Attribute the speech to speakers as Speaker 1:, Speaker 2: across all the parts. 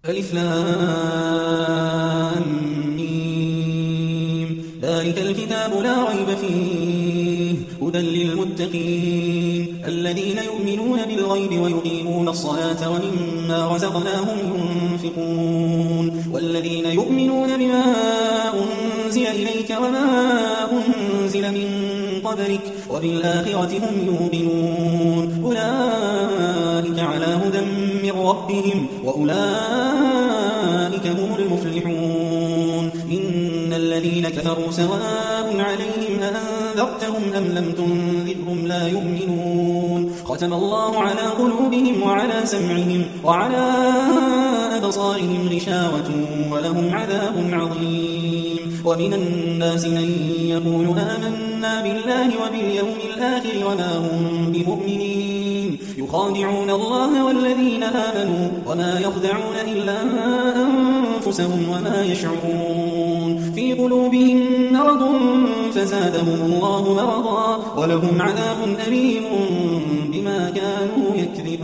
Speaker 1: ألف لام ميم. ذلك الكتاب لا ريب فيه هدى للمتقين الذين يؤمنون بالغيب ويقيمون الصلاة ومما رزقناهم ينفقون والذين يؤمنون بما أنزل إليك وما أنزل من قبلك وبالآخرة هم يوقنون أولئك على هدى من ربهم وأولئك هم المفلحون إن الذين كفروا سواء عليهم أأنذرتهم أم لم تنذرهم لا يؤمنون ختم الله على قلوبهم وعلى سمعهم وعلى أبصارهم غشاوة ولهم عذاب عظيم ومن الناس من يقول آمنا بالله وباليوم الآخر وما هم بمؤمنين يخادعون الله والذين آمنوا وما يخدعون إلا أنفسهم وما يشعرون في قلوبهم مرض فزادهم الله مرضا ولهم عذاب أليم بما كانوا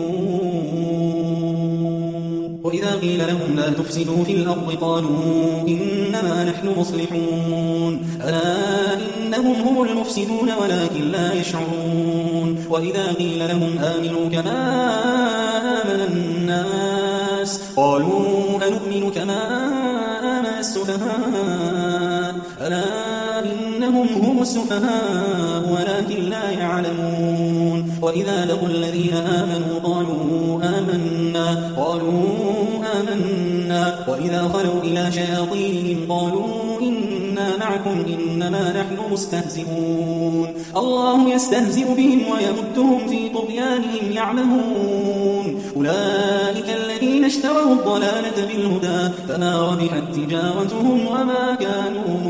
Speaker 1: يكذبون وإذا قيل لهم لا تفسدوا في الأرض قالوا إنما نحن مصلحون ألا إنهم هم المفسدون ولكن لا يشعرون وإذا قيل لهم آمنوا كما آمن الناس قالوا أنؤمن كما آمن السفهاء ألا إنهم هم السفهاء ولكن لا يعلمون وإذا لقوا الذين آمنوا قالوا آمنا وإذا خلوا إلى شياطينهم قالوا إنا معكم إنما نحن مستهزئون الله يستهزئ بهم ويمدهم في طغيانهم يعمهون أولئك الذين اشتروا الضلالة بالهدى فما ربحت تجارتهم وما كانوا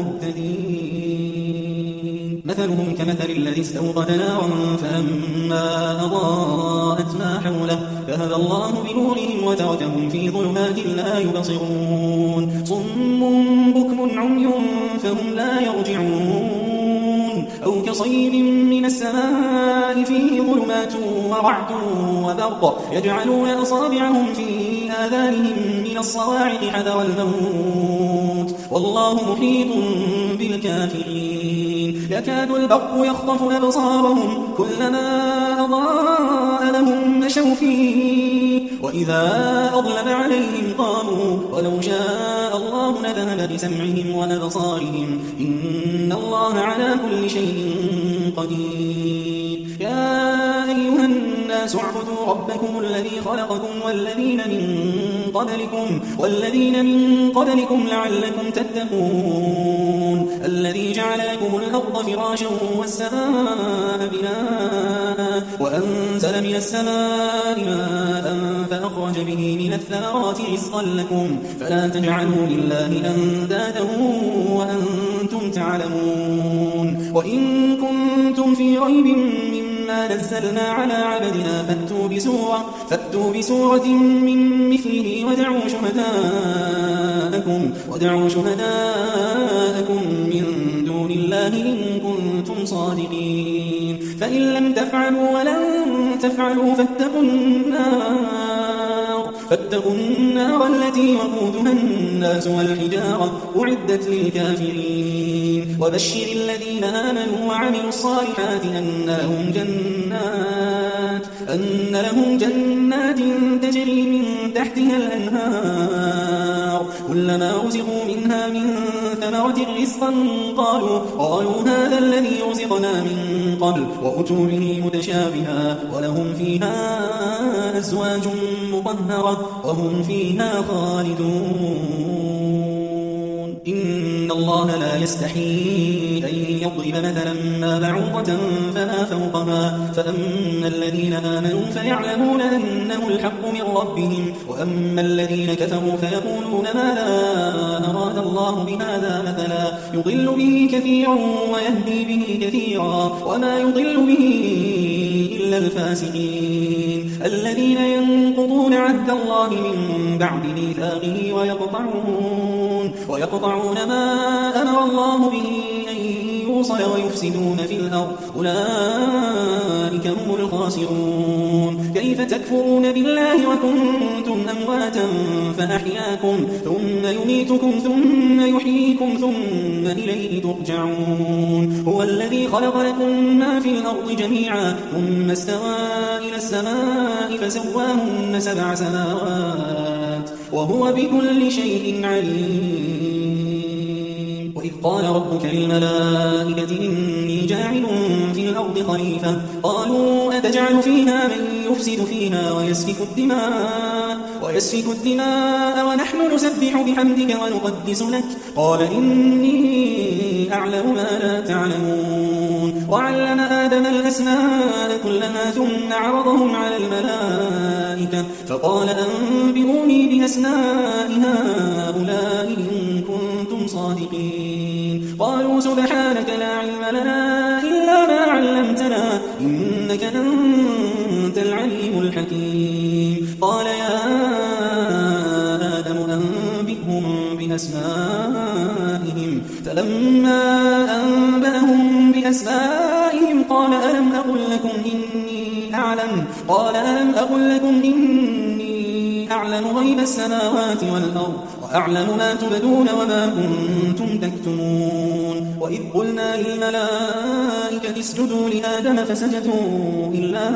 Speaker 1: مهتدين مثلهم كمثل الذي استوقد نارا فلما أضاءت ما حوله ذهب الله بنورهم وتركهم في ظلمات لا يبصرون صم بكم عمي فهم لا يرجعون أو كصيب من السماء فيه ظلمات ورعد وبرق يجعلون أصابعهم في آذانهم من الصواعق حذر الموت والله محيط بالكافرين يكاد البرق يخطف أبصارهم كلما أضاء لهم مشوا فيه وإذا أظلم عليهم قاموا ولو شاء الله لذهب بسمعهم وأبصارهم إن الله على كل شيء قدير يا أيها الناس اعبدوا ربكم الذي خلقكم والذين من قبلكم لعلكم تتقون الذي جعل لكم الأرض فراشا والسماء بناء وأنزل من السماء ماء فأخرج به من الثمرات رزقا لكم فلا تجعلوا لله أندادا وأنتم تعلمون وإن كنتم في ريب مما نزلنا على عبدنا فأتوا بسورة من مثله ودعوا شهداءكم من دون الله إن كنتم صادقين فإن لم تفعلوا ولن تفعلوا فاتقوا النار التي وقودها الناس والحجارة أعدت للكافرين وبشر الذين آمنوا وعملوا الصالحات أن لهم جنات تجري من تحتها الأنهار كلما رزقوا منها من ثمرة رزقا قالوا هذا الذي رزقنا من قبل وأتوا به متشابها ولهم فيها أزواج مطهرة وهم فيها خالدون إن الله لا يستحيي أن يضرب مثلا ما بعوضة فما فوقها فأما الذين آمنوا فيعلمون أنه الحق من ربهم وأما الذين كفروا فيقولون ماذا أراد الله بهذا مثلا يضل به كثيرا ويهدي به كثيرا وما يضل به إلا الفاسقين الذين ينقضون عهد الله من بعد ميثاقه ويقطعون ما أمر الله به أن يوصل ويفسدون في الأرض أولئك هم الخاسرون. كيف تكفرون بالله وكنتم أمواتا فأحياكم ثم يميتكم ثم يحييكم ثم إليه ترجعون. هو الذي خلق لكم ما في الأرض جميعا ثم استوى إلى السماء فسواهن 7 سماوات وهو بكل شيء عليم. وإذ قال ربك للملائكة إني جاعل في الأرض خليفة قالوا أتجعل فيها من يفسد فيها ويسفك الدماء ونحن نسبح بحمدك ونقدس لك قال إني أعلم ما لا تعلمون. وعلم آدم الأسماء كلها ثم عرضهم على الملائكة فقال أنبئوني بأسماء هؤلاء إن كنتم صادقين. قالوا سبحانك لا علم لنا إلا ما علمتنا إنك أنت العليم الحكيم. قال يا آدم أنبئهم بأسمائهم فلما أنبأهم بأسمائهم قال ألم أقل لكم إني أعلم غيب السماوات والأرض وأعلم ما تبدون وما كنتم تكتمون. وإذ قلنا للملائكة اسجدوا لآدم فسجدوا إلا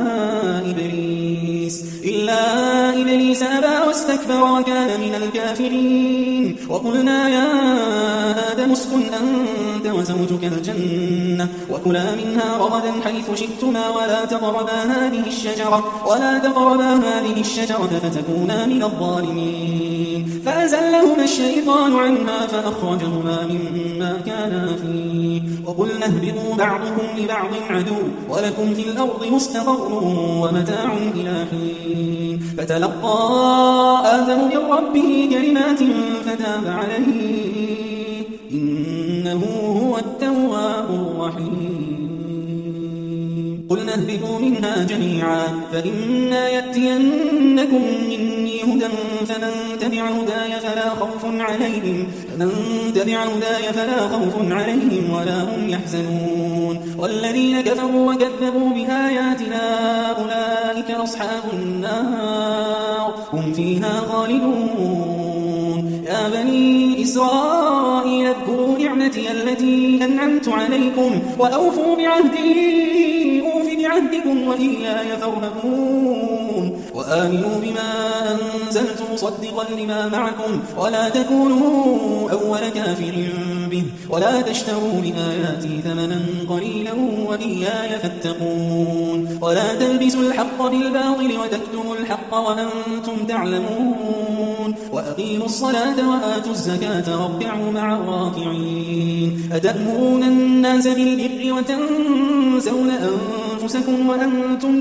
Speaker 1: إبليس أبى واستكبر وكان من الكافرين. وقلنا يا آدم اسكن أنت وزوجك الجنة وكلا منها رغدا حيث شئتما ولا تقربا هذه الشجرة فتكونا من الظالمين. فأزلهما الشيطان عنها فأخرجهما مما كانا فيه. وقلنا اهبطوا بعضكم لبعض عدو ولكم في الأرض مستقر ومتاع إلى حين. فتلقى آدم من ربه كلمات فتاب عليه إنه هو التواب الرحيم. قلنا اهبطوا منها جميعا فإما يأتينكم مني هدى فمن تبع هداي فلا خوف عليهم ولا هم يحزنون. والذين كفروا وكذبوا بآياتنا أولئك أصحاب النار هم فيها خالدون. يا بني إسرائيل اذكروا نعمتي التي أنعمت عليكم وأوفوا بعهدي أوف بعهدكم وإياي فارهبون. وآمنوا بما أنزلت مصدقا لما معكم ولا تكونوا أول كافر به ولا تشتروا بآياتي ثمنا قليلا وإياي فاتقون. ولا تلبسوا الحق بالباطل وتكتموا الحق وأنتم تعلمون. وأقيموا الصلاة وآتوا الزكاة واركعوا مع الراكعين. أتأمرون الناس بالبر وتنسون أنفسكم وأنتم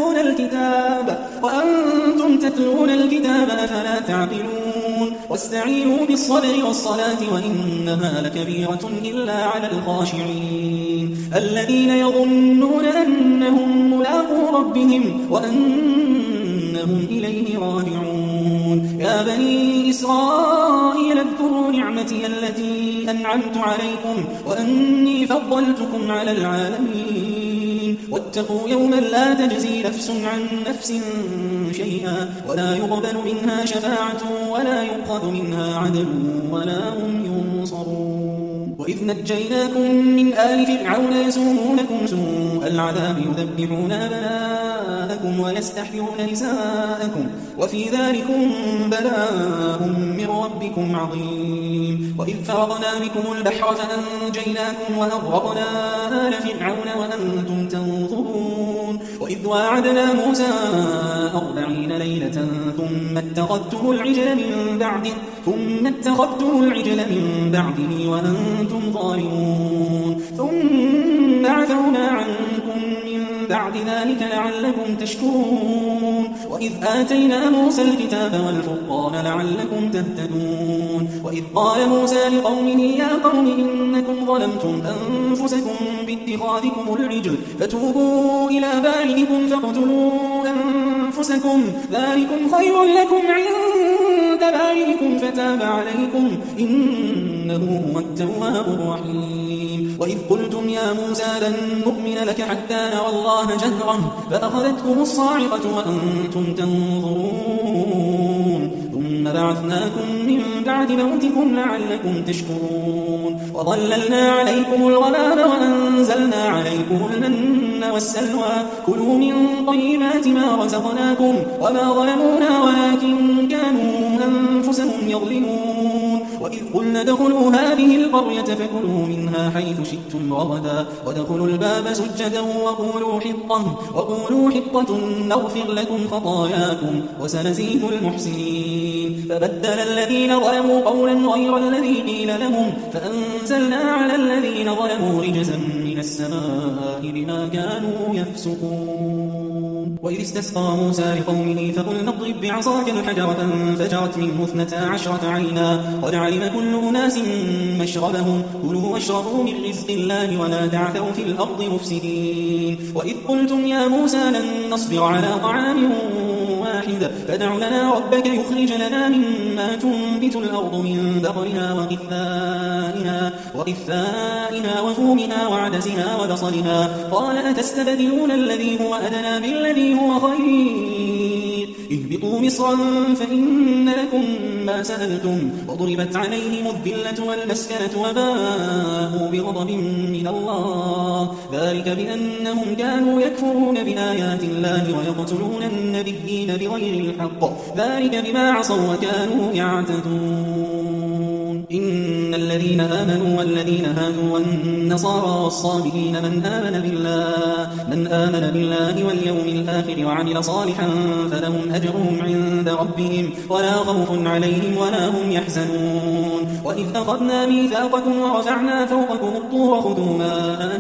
Speaker 1: تتلون الكتاب أفلا تعقلون. واستعينوا بالصبر والصلاة وإنها لكبيرة إلا على الخاشعين الذين يظنون أنهم ملاقو ربهم وأنهم إليه راجعون. يا بني إسرائيل اذكروا نعمتي التي أنعمت عليكم وأني فضلتكم على العالمين. واتقوا يوما لا تجزي نفس عن نفس شيئا ولا يقبل منها شفاعة ولا يؤخذ منها عدل ولا هم ينصرون. وإذ نجيناكم من آل فرعون يسومونكم سوء العذاب يذبحون أبناءكم ويستحيون نساءكم وفي ذلكم بلاء من ربكم عظيم. وإذ فرضنا بكم البحر فأنجيناكم وأغرقنا آل فرعون وأنتم تنظرون. وإذ واعدنا موسى 40 ليلة ثم اتخذتم العجل من بعده وأنتم ظالمون. ثم عفونا عنكم من بعد ذلك لعلكم تشكرون. وإذ آتينا موسى الكتاب والفرقان لعلكم تهتدون. وإذ قال موسى لقومه يا قوم إنكم ظلمتم أنفسكم باتخاذكم العجل فتوبوا إلى بارئكم فاقتلوا أنفسكم ذلكم خير لكم عند بارئكم فتاب عليكم إنه هو التواب الرحيم. وإذ قلتم يا موسى لن نؤمن لك حتى نرى الله جهرة فأخذتكم الصاعقة وأنتم تنظرون ثم بعثناكم من بعد موتكم لعلكم تشكرون. وظللنا عليكم الغمام وأنزلنا عليكم المن والسلوى كلوا من طيبات ما رزقناكم وما ظلمونا ولكن كانوا أنفسهم يظلمون. وإذ قلنا ادخلوا هذه القرية فكلوا منها حيث شئتم رغدا وادخلوا الباب سجدا وقولوا حطة نغفر لكم خطاياكم وسنزيد المحسنين. فبدل الذين ظلموا قولا غير الذي قيل لهم فأنزلنا على الذين ظلموا رجزا من السماء بما كانوا يفسقون. وإذ استسقى موسى لقومه فقلنا اضرب بعصاك الحجر فانفجرت منه 12 عينا قد علم كل أناس مشربهم كلوا واشربوا من رزق الله ولا تعثوا في الأرض مفسدين. وإذ قلتم يا موسى لن نصبر على طعام واحد فادع لنا ربك يخرج لنا مما تنبت الأرض من بقرها وقثائها وفومها وعدسها وبصلها قال أتستبدلون الذي هو أدنى بالذي هو خير اهبطوا مصرا فإن لكم ما سألتم وضربت عليهم الذلة والمسكنة وباءوا بغضب من الله ذلك بأنهم كانوا يكفرون بآيات الله ويقتلون النبيين بغير الحق ذلك بما عصوا وكانوا يعتدون. إن الذين آمنوا والذين هادوا والنصارى والصابئين من آمن بالله واليوم الآخر وعمل صالحا فلهم أجرهم عند ربهم ولا خوف عليهم ولا هم يحزنون. وإذ أخذنا ميثاقكم ورفعنا فوقكم الطور خذوا ما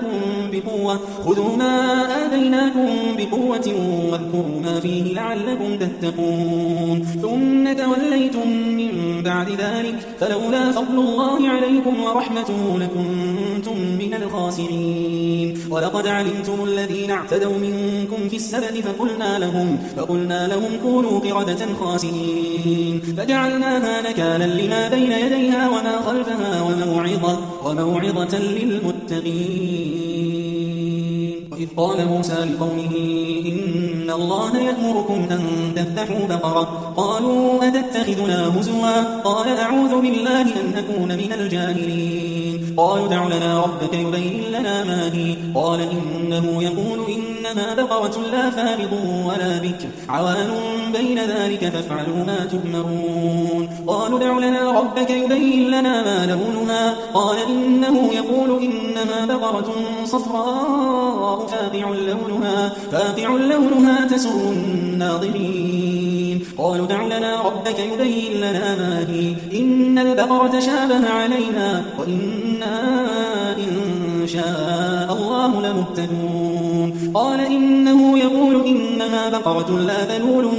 Speaker 1: آتيناكم بقوة واذكروا ما فيه لعلكم تتقون. ثم توليتم من بعد ذلك فلولا فضل الله عليكم ورحمته لكنتم من الخاسرين. ولقد علمتم الذين اعتدوا منكم في السبت فقلنا لهم كونوا قردة خاسرين فجعلناها نكالا لما بين يديها وما خلفها وموعظة للمتقين. وإذ قال موسى لقومه إن الله يأمركم أن تذبحوا بقرة قالوا أتتخذنا هزوا قال أعوذ بالله أن أكون من الجاهلين. قالوا ادع لنا ربك يبين لنا ما هي قال إنه يقول إنما بقرة لا فارض ولا بكر عوان بين ذلك فافعلوا ما تؤمرون. قالوا ادع لنا ربك يبين لنا ما لونها قال إنه يقول إنما بقرة صفراء فاقع لونها تسر الناظرين. قالوا ادع لنا ربك يبين لنا ما هي إن البقرة شابه علينا وإنا إن شاء الله لمهتدون. قال إنه يقول إنها بقرة لا ذلول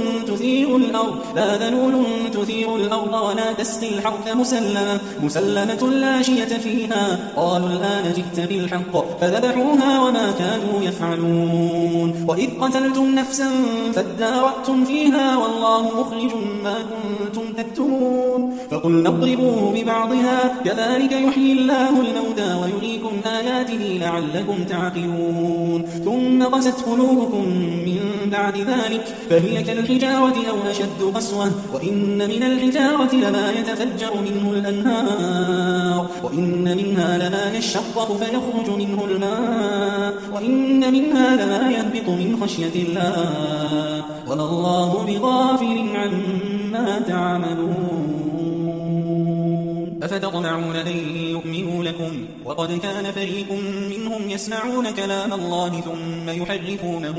Speaker 1: تثير الأرض ولا تسقي الحرث مسلمة لا شية فيها قالوا الآن جئت بالحق فذبحوها وما كانوا يفعلون. وإذ قتلتم نفسا فادارأتم فيها والله مخرج ما كنتم تكتمون. فقلنا اضربوه ببعضها كذلك يحيي الله الموتى ويريكم آياته لعلكم تعقلون. ثم قست قلوبكم من بعد ذلك فهي كالحجارة أو أشد قسوة وإن من الحجارة لما يتفجر منه الأنهار وإن منها لما يشقق فيخرج منه الماء وإن منها لما يهبط من خشية الله وما الله بغافل عما تعملون. أفتطمعون أن يؤمنوا لكم وقد كان فريق منهم يسمعون كلام الله ثم يحرفونه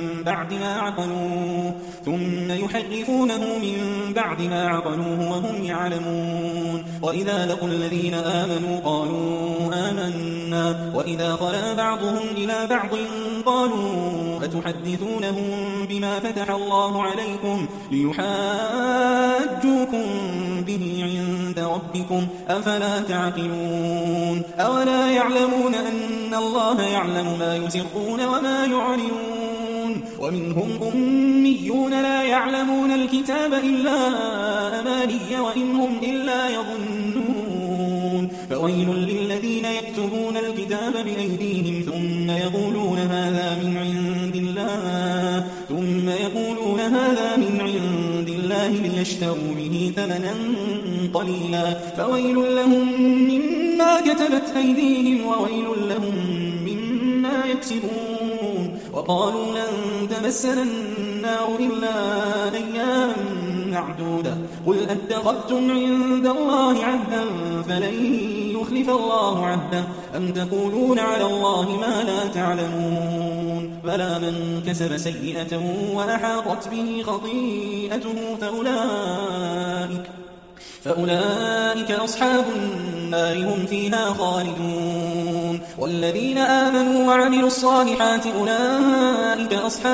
Speaker 1: من بعد ما عقلوه وهم يعلمون. وإذا لقوا الذين آمنوا قالوا آمنا وإذا خلا بعضهم إلى بعض قالوا أتحدثونهم بما فتح الله عليكم ليحاجوكم به عند ربكم أفلا تعقلون. أولا يعلمون أن الله يعلم ما يسرون وما يعلنون ومنهم أميون لا يعلمون الكتاب إلا أماني وإن هم إلا يظنون فويل للذين يكتبون الكتاب بأيديهم ثم يقولون هذا من عند الله ليشتروا به ثمنا قليلا فويل لهم مما كتبت أيديهم وويل لهم مما يكسبون وقالوا لن تمسنا النار إلا أياما معدودة قل أتخذتم عند الله عهدا فلن يخلف الله عهده أم تقولون على الله ما لا تعلمون بلى من كسب سيئة وأحاطت به خطيئته فأولئك أصحاب النار هم فيها خالدون والذين آمنوا وعملوا الصالحات أولئك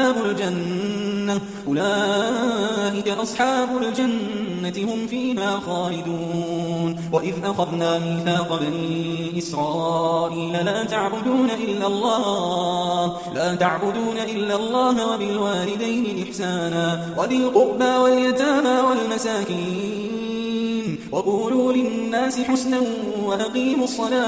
Speaker 1: أصحاب الجنة هم فيها خالدون وإذ أخذنا ميثاق بني إسرائيل لا تعبدون إلا الله وبالوالدين إحسانا وذي القربى واليتامى والمساكين وقولوا للناس حسنا وأقيموا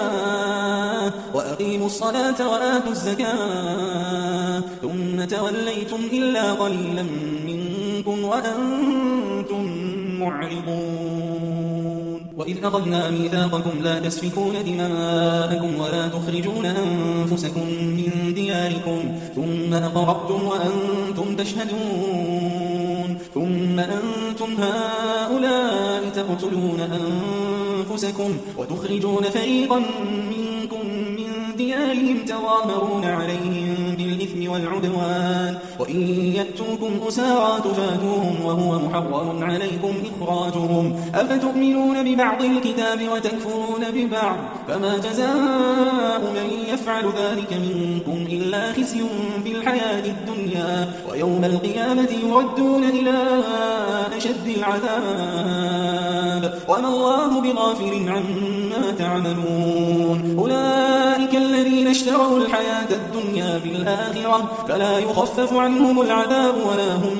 Speaker 1: الصلاة وآتوا الزكاة ثم توليتم إلا قليلا منكم وأنتم معرضون وإذ أخذنا ميثاقكم لا تسفكون دماءكم ولا تخرجون أنفسكم من دياركم ثم أقررتم وأنتم تشهدون ثم أنتم هؤلاء تقتلون أنفسكم وتخرجون فريقا منكم من ديارهم تظاهرون عليهم بالإثم والعدوان وإن يأتوكم أسارى تفادوهم وهو محرم عليكم إخراجهم أفتؤمنون ببعض الكتاب وتكفرون ببعض فما جزاء من يفعل ذلك منكم إلا خزي في الحياة الدنيا ويوم القيامة يردون إلى أشد العذاب وما الله بغافل عما تعملون أولئك الذين اشتروا الحياة الدنيا بالآخرة فلا يخفف عنهم العذاب ولا هم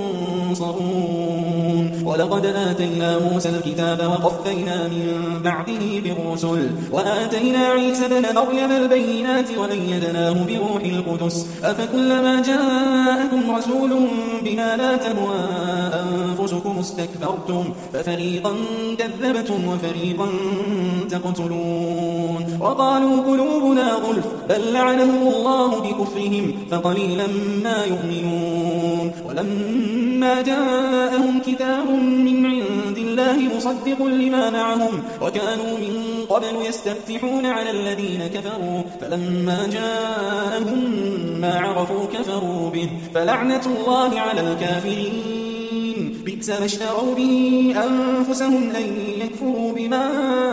Speaker 1: ينصرون ولقد آتينا موسى الكتاب وقفينا من بعده بالرسل وآتينا عيسى بن مريم البينات وأيدناه بروح القدس أفكلما جاءكم رسول بما لا تهوى أنفسكم استكبرتم ففريقا كذبتم وفريقا تقتلون وقالوا قلوبنا غلف بل لعنهم الله بكفرهم فقليلا ما يؤمنون ولما جاءهم كتاب من عند الله مصدق لما معهم وكانوا من قبل يستفتحون على الذين كفروا فلما جاءهم ما عرفوا كفروا به فلعنة الله على الكافرين بئس ما اشتروا به أنفسهم أن يكفروا بما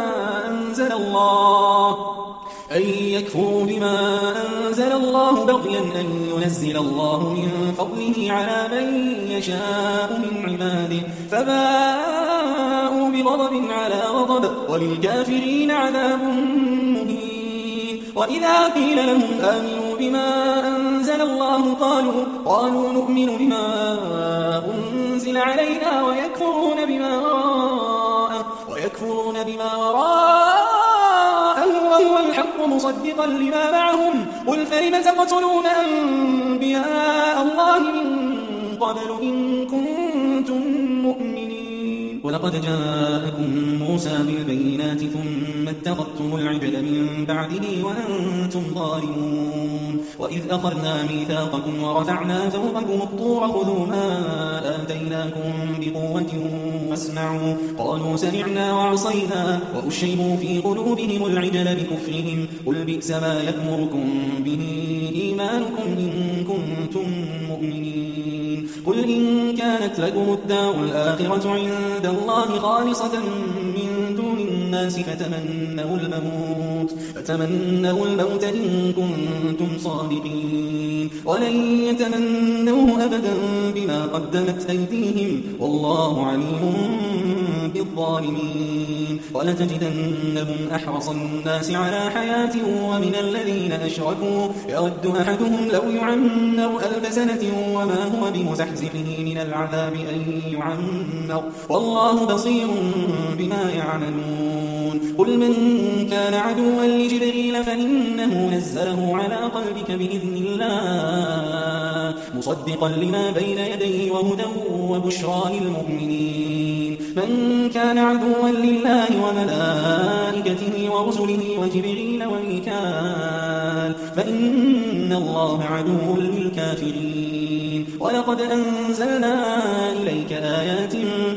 Speaker 1: أنزل الله بغيا أن ينزل الله من فضله على من يشاء من عباده فباءوا بغضب على غضب وللكافرين عذاب مهين وإذا قيل لهم آمنوا بما أنزل الله قالوا نؤمن بما أنزل علينا ويكفرون بما وراءه وهو الحق مصدقا لما معهم قل فلم تقتلون أنبياء الله من قبل إن كنتم مؤمنين ولقد جاءكم موسى بالبينات ثم اتخذتم العجل من بعده وأنتم ظالمون وإذ أخذنا ميثاقكم ورفعنا فوقكم الطور خذوا ما آتيناكم بقوة واسمعوا قالوا سمعنا وعصينا وأشربوا في قلوبهم العجل بكفرهم قل بئس ما يأمركم به إيمانكم إن كنتم مؤمنين قل إن كانت لكم الدار الآخرة عند الله خالصة من دون الناس فتمنوا الموت إن كنتم صادقين ولن يتمنوه أبدا بما قدمت أيديهم والله عليم بالظالمين ولتجدنهم أحرص الناس على حياة ومن الذين أشركوا يود أحدهم لو يعمر 1000 سنة وما هو بمزحزحه من العذاب أن يعمر والله بصير بما يعملون قل من كان عدوا لجبريل فإنه نزله على قلبك بإذن الله مصدقا لما بين يديه وهدى وبشرى للمؤمنين من كان عدوا لله وملائكته ورسله وجبريل وميكال فإن الله عدو للكافرين ولقد أنزلنا إليك آيات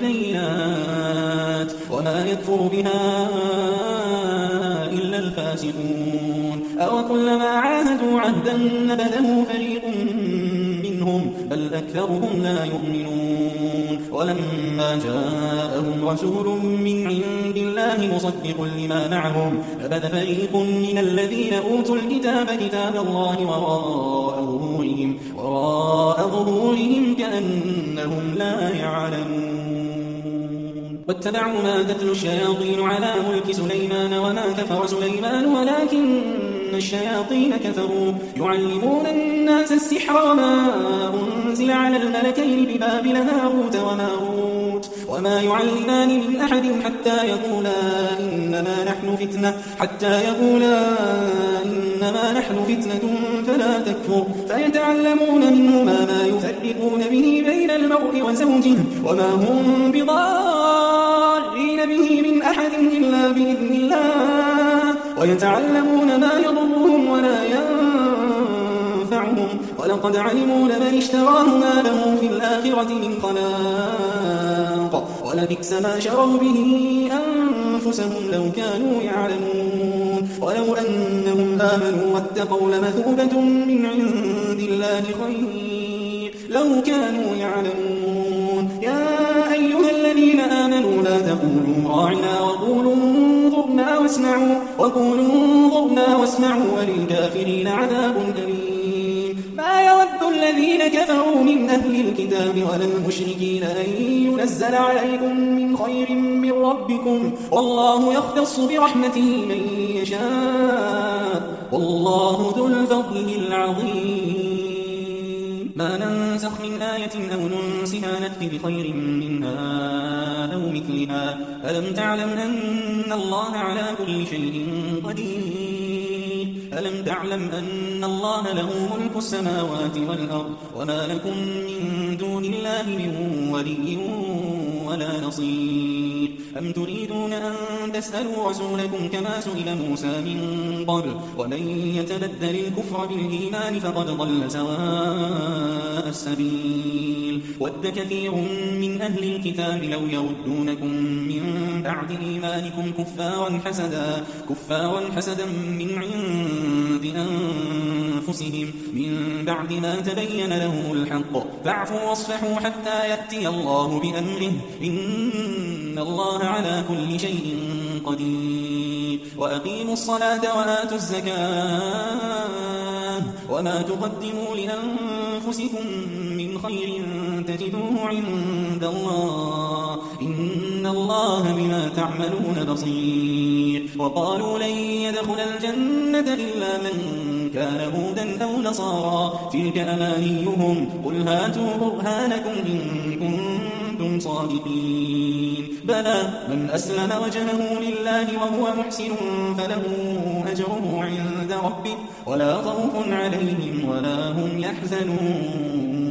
Speaker 1: بينات وما يكفر بها إلا الفاسقون أو كلما عاهدوا عهدا نبذه فريق منهم بل أكثرهم لا يؤمنون ولما جاءهم رسول من عند الله مصدق لما معهم نبذ فريق من الذين أوتوا الكتاب كتاب الله وراء ظهورهم كأنهم لا يعلمون واتبعوا ما تتلو الشياطين على ملك سليمان وما كفر سليمان ولكن الشياطين كفروا يعلمون الناس السحر وما أنزل على الملكين ببابل هاروت وماروت وما يعلمان من أحد حتى يقولا إنما نحن فتنة فلا تكفر فيتعلمون منهما ما يفرقون به بين المرء وزوجه وما هم بضارين به من أحد إلا بإذن الله ويتعلمون ما يضرهم ولا ينفعهم ولقد علموا لمن اشتراه ما له في الآخرة من خلاق ولبئس ما شروا به أنفسهم لو كانوا يعلمون ولو أنهم آمنوا واتقوا لمثوبة من عند الله خير لو كانوا يعلمون يا أيها الذين آمنوا لا تقولوا راعنا وقولوا انظرنا واسمعوا وللكافرين عذاب أليم ما يود الذين كفروا من أهل الكتاب ولا المشركين أن ينزل عليكم من خير من ربكم والله يختص برحمته من يشاء والله ذو الفضل العظيم ما ننسخ من آية أو ننسها نأت بخير منها أو مثلها ألم تعلم أن الله على كل شيء قدير ألم تعلم أن الله له ملك السماوات والأرض وما لكم من دون الله من ولي ولا نصير أم تريدون أن تسألوا رسولكم كما سئل موسى من قبل ومن يتبدل الكفر بالإيمان فقد ضل سواء السبيل ود كثير من أهل الكتاب لو يردونكم من بعد إيمانكم كفارا حسدا من عند أنفسهم من بعد ما تبين لهم الحق فاعفوا واصفحوا حتى يأتي الله بأمره إن الله على كل شيء قدير وأقيموا الصلاة وآتوا الزكاة وما تقدموا لأنفسكم من خير تجدوه عند الله إن الله بما تعملون بصير وقالوا لن يدخل الجنة إلا من كان هودا أو نصارى تلك أمانيهم قل هاتوا برهانكم إن كنتم صادقين بلى من أسلم وجهه لله وهو محسن فله أجره عند ربه ولا خوف عليهم ولا هم يحزنون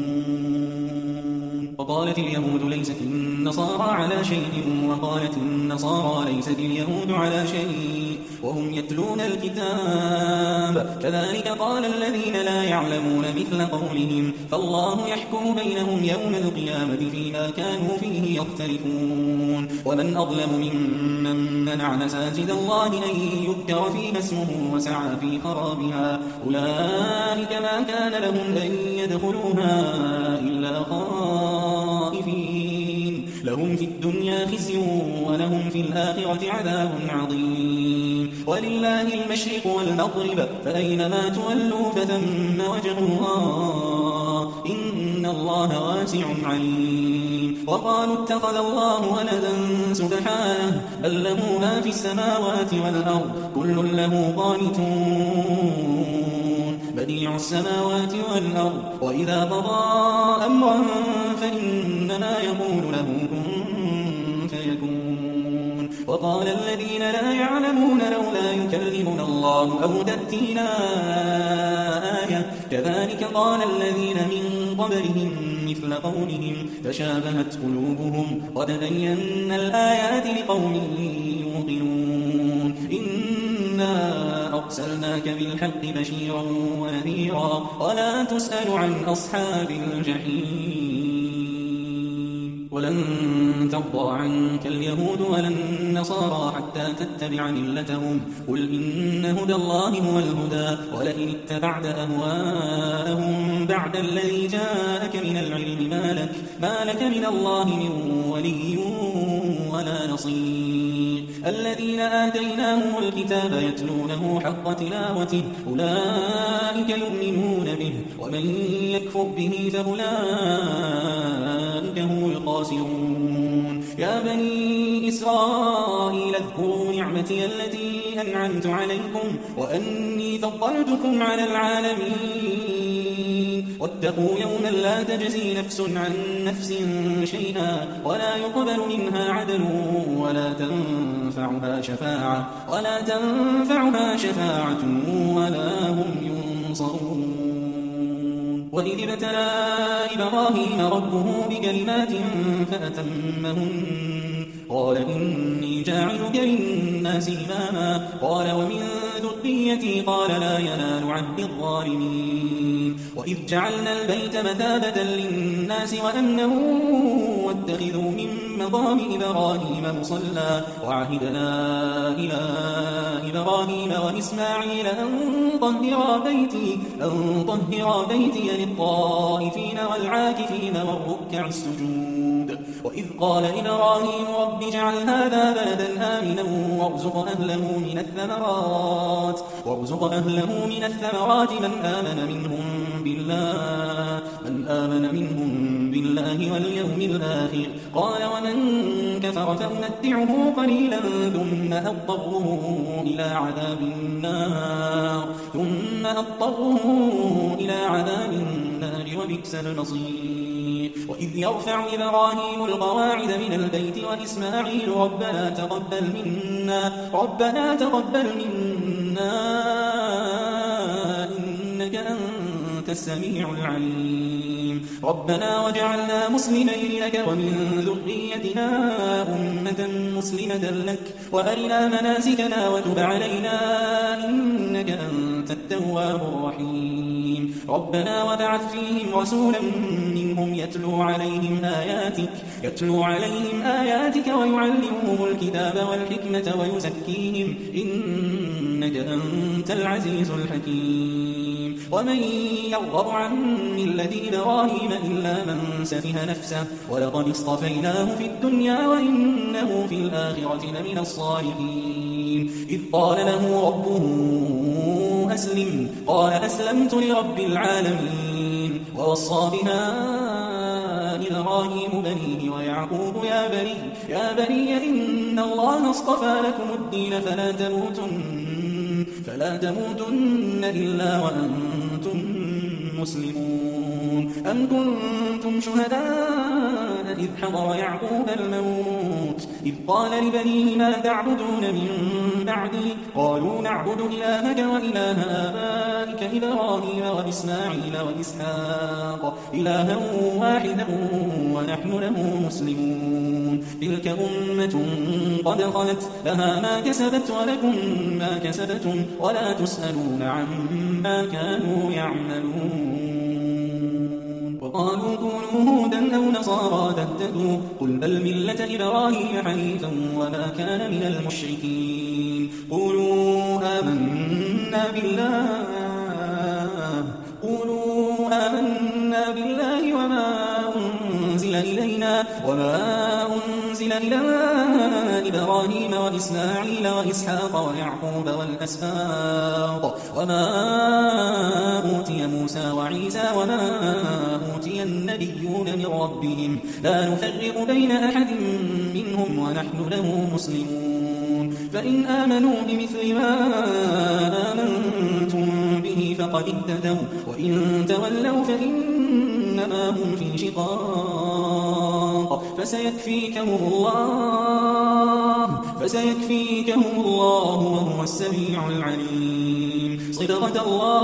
Speaker 1: وقالت اليهود ليست النصارى على شيء وقالت النصارى ليست اليهود على شيء وهم يتلون الكتاب كذلك قال الذين لا يعلمون مثل قولهم فالله يحكم بينهم يوم القيامة فيما كانوا فيه يختلفون ومن أظلم ممن منع مساجد الله أن يذكر فيها اسمه وسعى في خرابها أولئك ما كان لهم أن يدخلوها إلا خائفين لهم في الدنيا خزي ولهم في الآخرة عذاب عظيم ولله المشرق والمغرب فأينما تولوا فثم وجه الله إن الله واسع عليم وقالوا اتخذ الله ولدا سبحانه بل له ما في السماوات والأرض كل له قانتون بديع السماوات والأرض وإذا قضى أمرا فإنما يقول له كن فيكون وقال الذين لا يعلمون لولا يكلمنا الله أو تأتينا آية كذلك قال الذين من قبلهم مثل قولهم تشابهت قلوبهم قد بينا الآيات لقوم يوقنون إنا أرسلناك بالحق بشيرا ونذيرا ولا تسأل عن أصحاب الجحيم ولن ترضى عنك اليهود ولا النصارى حتى تتبع ملتهم قل إن هدى الله هو الهدى ولئن اتبعت أهواءهم بعد الذي جاءك من العلم ما لك من الله من ولي ولا نصير الذين آتيناهم الكتاب يتلونه حق تلاوته أولئك يؤمنون به ومن يكفر به فأولئك هم الخاسرون يا بني إسرائيل اذكروا نعمتي التي أنعمت عليكم وأني فضلتكم على العالمين واتقوا يوما لا تجزي نفس عن نفس شيئا ولا يقبل منها عدل ولا تنفعها شفاعة ولا هم ينصرون وإذ ابتلى إبراهيم ربه بكلمات فأتمهن قال إني جاعلك للناس إماما قال ومن ذريتي قال لا ينال عهد الظالمين وإذ جعلنا البيت مثابة للناس وأمنا واتخذوا من مقام إبراهيم مصلى وعهدنا إلى إبراهيم وإسماعيل أن طهرا بيتي للطائفين والعاكفين والركع السجود وإذ قال إبراهيم رب اجعل هذا بلدا آمنا وارزق أهله من الثمرات من آمن منهم بالله واليوم الآخر قال ومن كفر فأمتعه قليلا ثم أضطره إلى عذاب النار وبئس المصير وإذ يرفع إبراهيم القواعد من البيت وإسماعيل ربنا تقبل منا إنك أنت السميع العليم ربنا وجعلنا مسلمين لك ومن ذريتنا أمة مسلمة لك وأرنا مناسكنا وتب علينا إنك أنت التواب الرحيم ربنا وبعث فيهم رسولا منهم يتلو عليهم آياتك ويعلمهم الكتاب والحكمة ويزكيهم إنك أنت العزيز الحكيم ومن يرغب عن ملة إبراهيم إلا من سفه نفسه ولقد اصطفيناه في الدنيا وإنه في الآخرة لمن الصالحين إذ قال له ربه أسلم قال أسلمت لرب العالمين ووصى بها إبراهيم بنيه ويعقوب يا بني إن الله اصطفى لكم الدين فلا تموتن إلا وأنتم مسلمون أم كنتم شهداء إذ حضر يعقوب الموت إذ قال لبنيه ما تعبدون من بعدي قالوا نعبد إلهك وإله آبائك إبراهيم وإسماعيل وإسحاق إلها واحدا ونحن له مسلمون تلك أمة قد خلت لها ما كسبت ولكم ما كسبتم ولا تسألون عما كانوا يعملون وقالوا كونوا هودا أو نصارى تهتدوا قل بل ملة إبراهيم حنيفا وما كان من المشركين قولوا آمنا بالله وما أنزل إلى إبراهيم وإسماعيل وإسحاق ويعقوب والأسباط وما أوتي موسى وعيسى وما أوتي النبيون من ربهم لا نفرق بين أحد منهم ونحن له مسلمون فإن آمنوا بمثل ما آمنتم به فقد اهتدوا وإن تولوا فإنما هم في شقاق فسيكفيكهم الله وهو السميع العليم صبغة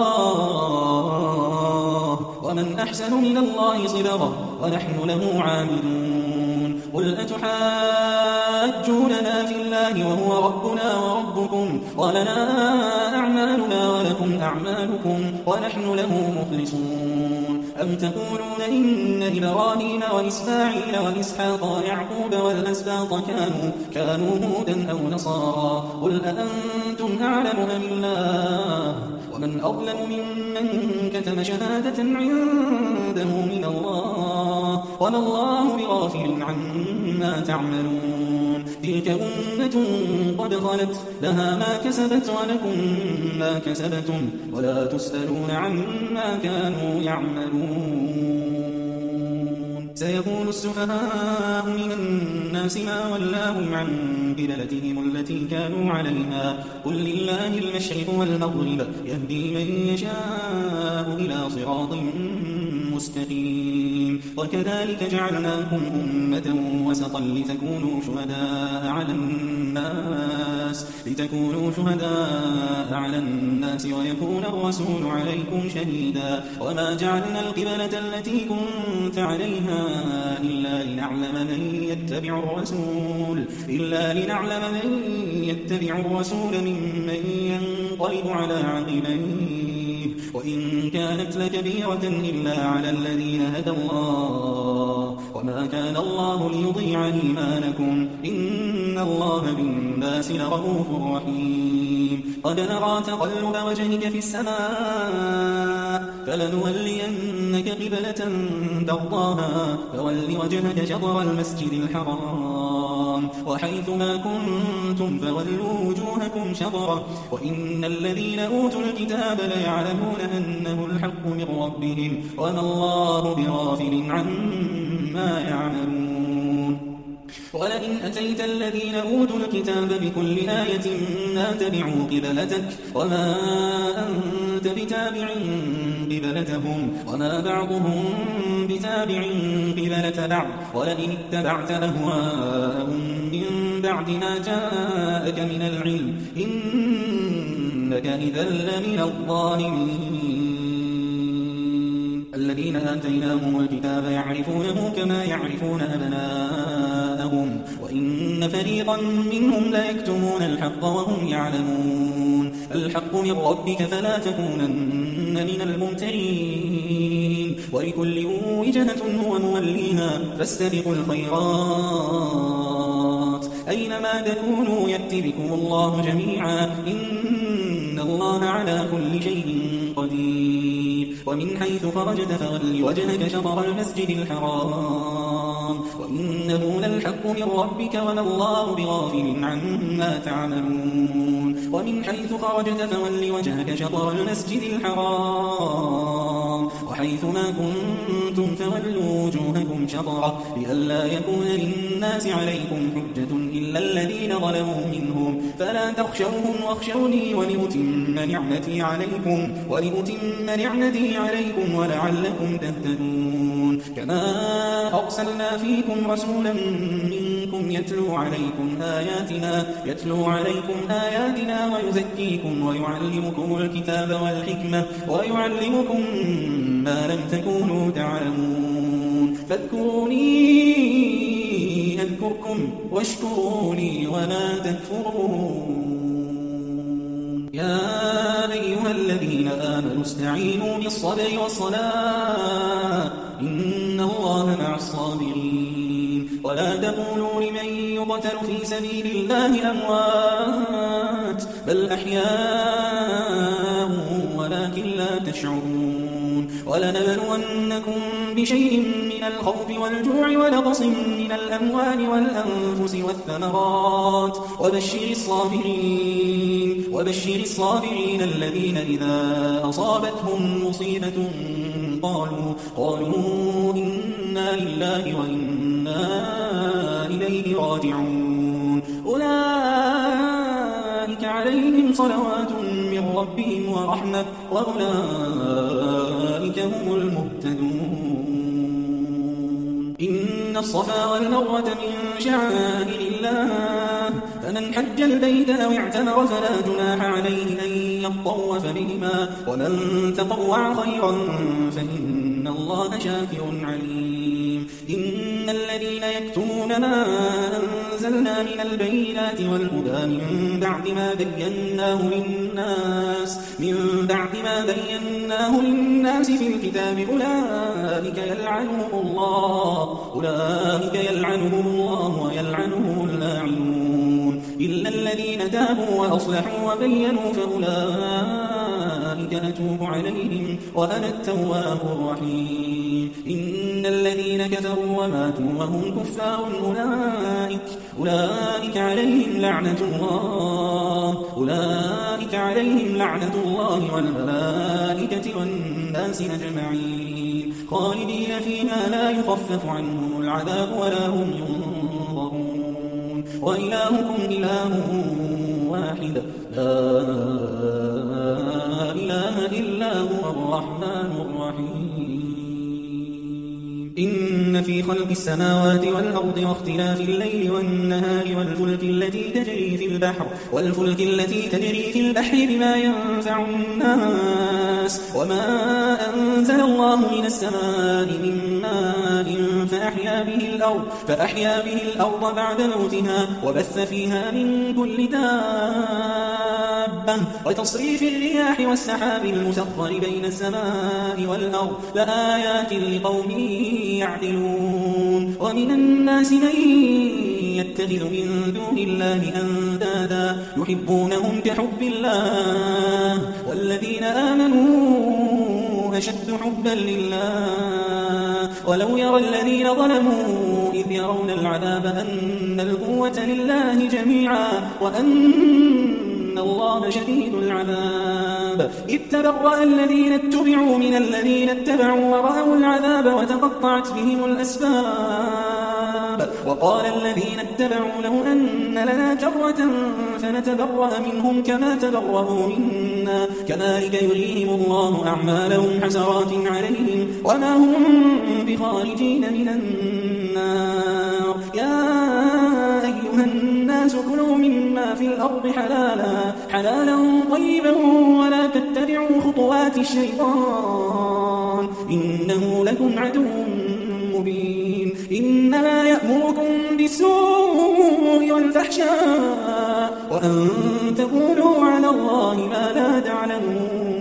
Speaker 1: الله ومن أحسن من الله صبغة ونحن له عابدون قل أتحاجوننا في الله وهو ربنا وربكم ولنا أعمالنا ولكم أعمالكم ونحن له مخلصون أم تقولون إن إبراهيم وإسماعيل وإسحاق ويعقوب والأسباط كانوا هودا أو نصارى قل أأنتم أعلم أم الله ومن أظلم ممن كتم شهادة عنده من الله وما الله بغافل عما تعملون تلك أمة قد خلت لها ما كسبت ولكم ما كسبتم ولا تسألون عما كانوا يعملون سيقول السفهاء من الناس ما ولاهم عن قبلتهم التي كانوا عليها قل لله المشرق والمغرب يهدي من يشاء إلى صراط مستقيم وكذلك جعلناكم أمة وسطا لتكونوا شهداء على الناس ويكون الرسول عليكم شهيدا وما جعلنا القبلة التي كنت عليها إلا لنعلم من يتبع الرسول ممن ينقلب على عقبيه وإن كانت لكبيرة إلا على الذين هدى الله وما كان الله ليضيع إيمانكم إن الله بالناس لرؤوف رحيم قد نرى تقلب وجهك في السماء فلنولينك قبلة ترضاها فول وجهك شطر المسجد الحرام وحيث ما كنتم فولوا وجوهكم شطره وإن الذين أوتوا الكتاب ليعلمون أنه الحق من ربهم وما الله بغافل عما يعملون ولئن أتيت الذين أوتوا الكتاب بكل آية ما تبعوا قبلتك وما أنت بتابع قبلتهم وما بعضهم بتابع قبلة بعض ولئن اتبعت أهواءهم من بعد ما جاءك من العلم إنك إذا لمن الظالمين الذين آتيناهم الكتاب يعرفونه كما يعرفون أبناءهم وإن فريقا منهم ليكتمون الحق وهم يعلمون الحق من ربك فلا تكونن من الممترين ولكل وجهة هو موليها فاستبقوا الخيرات أينما تكونوا يأت بكم الله جميعا إن الله على كل شيء قدير ومن حيث خرجت فول وجهك شطر المسجد الحرام وإنه للحق من ربك وما الله بغافل عما تعملون ومن حيث خرجت فول وجهك شطر المسجد الحرام وحيث ما كنتم فولوا وجوهكم شطره لئلا يكون للناس عليكم حجة إلا الذين ظلموا منهم فلا تخشوهم واخشوني ولأتم نعمتي عليكم ولعلكم تهتدون كما أرسلنا فيكم رسولا منكم يتلو عليكم آياتنا ويزكيكم ويعلمكم الكتاب والحكمة ويعلمكم ما لم تكونوا تعلمون فاذكروني أذكركم واشكروا لي ولا تكفرون يا أيها الذين آمنوا استعينوا بالصبر والصلاة إن الله مع الصابرين ولا تقولوا لمن يقتل في سبيل الله أموات بل أحياء ولكن لا تشعرون ولنبلونكم بشيء من الخوف والجوع ونقص من الأموال والأنفس والثمرات وبشر الصابرين الذين إذا أصابتهم مصيبة قالوا إنا لله وإنا إليه راجعون أولئك عليهم صلوات من ربهم ورحمة وأولئك هم المهتدون إن الصفا والمروة من شعائر الله فمن حج البيت أو اعتمر فلا جناح عليه أن يطوف بهما ومن تطوع خيرا فإن الله شاكر عليم إن الذين يكتمون ما أنزلنا من البينات والهدى من بعد ما بيناه للناس في الكتاب أولئك يلعنهم الله ويلعنهم اللاعنون إلا الذين تابوا وأصلحوا وبينوا فأولئك أتوب عليهم وأنا التواب الرحيم إن الذين كفروا وماتوا وهم كفار أولئك عليهم لعنة الله والملائكة والناس أجمعين خالدين فيها لا يخفف عنهم العذاب ولا هم ينظرون وإلهكم إله واحد لا إله إلا هو الرحمن الرحيم إن في خلق السماوات والأرض واختلاف الليل والنهار والفلك التي تجري في البحر بما ينفع الناس وما أنزل الله من السماء من ماء فأحيا به الأرض بعد موتها وبث فيها من كل دابة وتصريف الرياح والسحاب المسخر بين السماء والأرض لآيات لقوم يعقلون ومن الناس من يتخذ من دون الله أندادا يحبونهم كحب الله والذين آمنوا أشد حبا لله ولو يرى الذين ظلموا إذ يرون العذاب أن القوة لله جميعا وأن الله شديد العذاب إذ تبرأ الذين اتبعوا من الذين اتبعوا ورأوا العذاب وتقطعت بهم الأسباب وقال الذين اتبعوا لو أن لنا كرة فنتبرأ منهم كما تبرأوا منا كذلك يريهم الله أعمالهم حسرات عليهم وما هم بخارجين من النار يا أيها الناس كلوا مما في الأرض حلالا طيبا ولا تتبعوا خطوات الشيطان إنه لكم عدو مبين إنما يأمركم بالسوء والفحشاء وأن تقولوا على الله ما لا تعلمون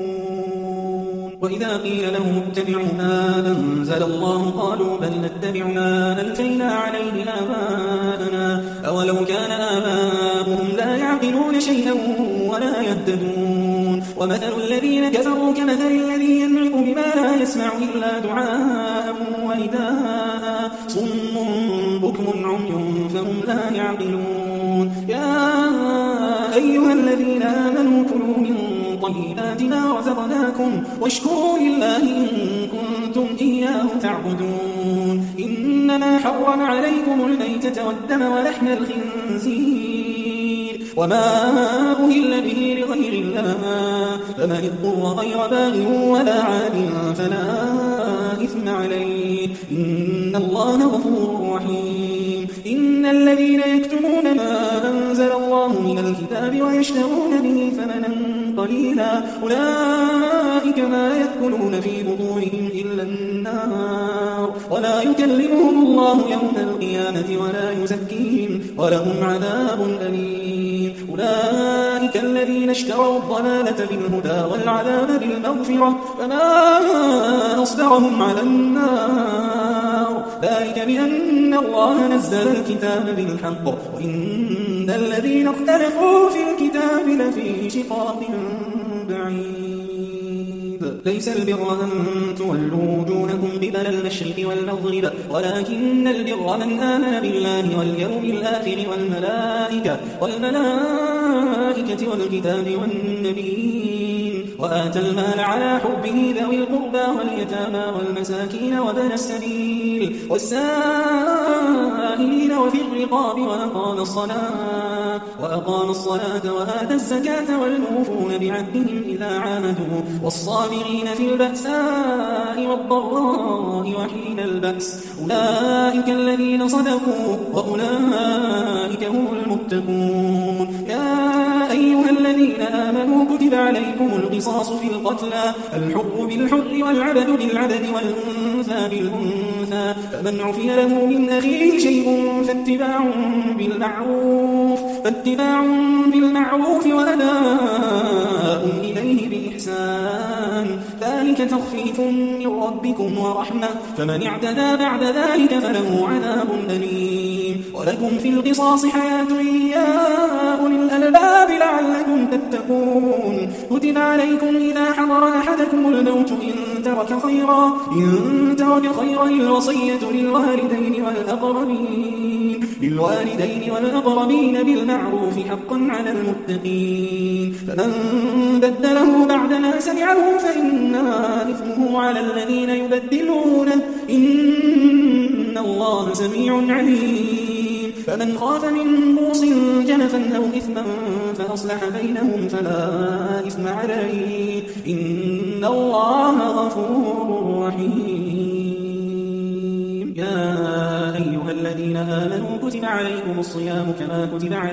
Speaker 1: وإذا قيل لهم اتبعوا ما أنزل الله قالوا بل نتبع ما ألفينا عليه آباءنا أولو كان آباؤهم لا يعقلون شيئا ولا يهتدون ومثل الذين كفروا كمثل الذي ينعق بما لا يسمع إلا دعاء ونداء صم بكم عمي فهم لا يعقلون يا أيها الذين آمنوا كلوا من طيبات ما رزقناكم واشكروا لله إن كنتم إياه تعبدون إنما حرم عليكم الميتة والدم ولحم الخنزير وما أهل به لغير الله فمن اضطر غير باغ ولا عاد فلا إثم عليه إن الله غفور رحيم إن الذين يكتمون ما أنزل الله من الكتاب ويشترون به ثمنا قليلا أولئك ما يأكلون في بطونهم إلا النار ولا يكلمهم الله يوم القيامة ولا يزكيهم ولهم عذاب أليم أولئك الذين اشتروا الضلالة بالهدى والعذاب بالمغفرة فما أصبرهم على النار ذلك بأن الله نزل الكتاب بالحق وإن الذين اختلفوا في الكتاب لفي شقاق بعيد ليس البر أن تولوا وجوهكم قبل المشرق والمغرب ولكن البر من آمن بالله واليوم الآخر والملائكة والكتاب والنبيين وآتى المال على حبه ذوي القربى واليتامى والمساكين وابن السبيل والسائلين وفي الرقاب وأقام الصلاة وآتى الزكاة والموفون بعهدهم إذا عاهدوا والصابرين في البأساء والضراء وحين البأس أولئك الذين صدقوا وأولئك هم المتقون. يا أيها الذين آمنوا كتب عليكم القصاص في القتلى الحر بالحر والعبد بالعبد والأنثى بالأنثى فمن عفي له من أخيه شيء فاتباع بالمعروف وأداء إليه بإحسان ذلك تخفيف من ربكم ورحمة فمن اعتدى بعد ذلك فله عذاب أليم. ولكم في القصاص حياة يا أولي الألباب لعلكم تتقون. كتب عليكم إذا حضر أحدكم الموت إن ترك خيرا الوصية للوالدين والأقربين بالمعروف حقا على المتقين. فمن بدله بعدما سمعه فإنما إثمه على الذين يبدلونه إن الله سميع عليم. فمن خاف من موص جنفا أو إثما فأصلح بينهم فلا إثم عليه إن الله غفور رحيم. يا أيها الذين آمنوا كتب عليكم الصيام كما كتب على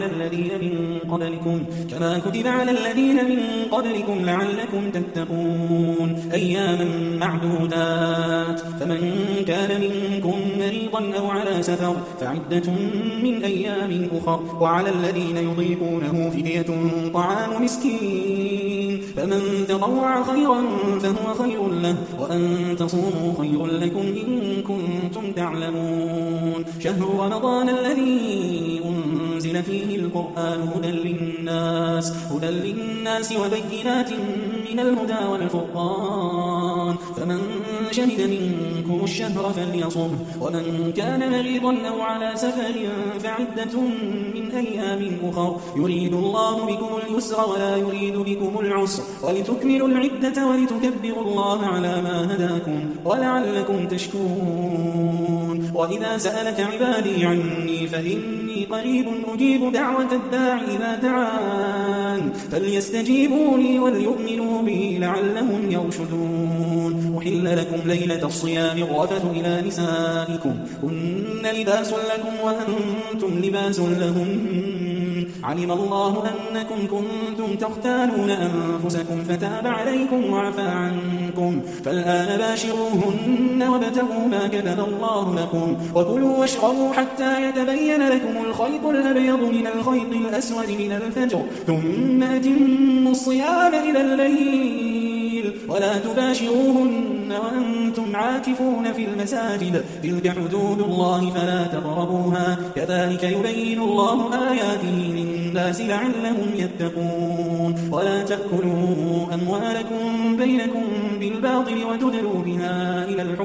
Speaker 1: الذين من قبلكم لعلكم تتقون أياما معدودات فمن كان منكم مريضا أو على سفر فعدة من أيام أخر وعلى الذين يضيقونه فدية طعام مسكين فمن تطوع خيرا فهو خير له وأن تصوموا خير لكم إن كنتم تعلمون. شهر رمضان الذي أنزل فيه القرآن هدى للناس وبينات من الهدى والفرقان فمن شهد منكم الشهر فليصم ومن كان مريضا أو على سفر فعدة من أيام أخر يريد الله بكم اليسر ولا يريد بكم العسر ولتكملوا العدة ولتكبروا الله على ما هداكم ولعلكم تشكرون. وإذا سألك عبادي عني فإني قريب أجيب دعوة الداع إذا دعان فليستجيبوا لي وليؤمنوا بي لعلهم يرشدون. أحل لكم ليلة الصيام الرفث إلى نسائكم هن لباس لكم وأنتم لباس لهم علم الله أنكم كنتم تختانون أنفسكم فتاب عليكم وعفى عنكم فالآن باشروهن وابتغوا ما كتب الله لكم وكلوا واشربوا حتى يتبين لكم الخيط الأبيض من الخيط الأسود من الفجر ثم أتموا الصيام إلى الليل ولا تباشروهن وأنتم عاكفون في المساجد تلك حدود الله فلا تقربوها كذلك يبين الله آياته للناس لعلهم يتقون. ولا تأكلوا أموالكم بينكم بالباطل وتدلوا بها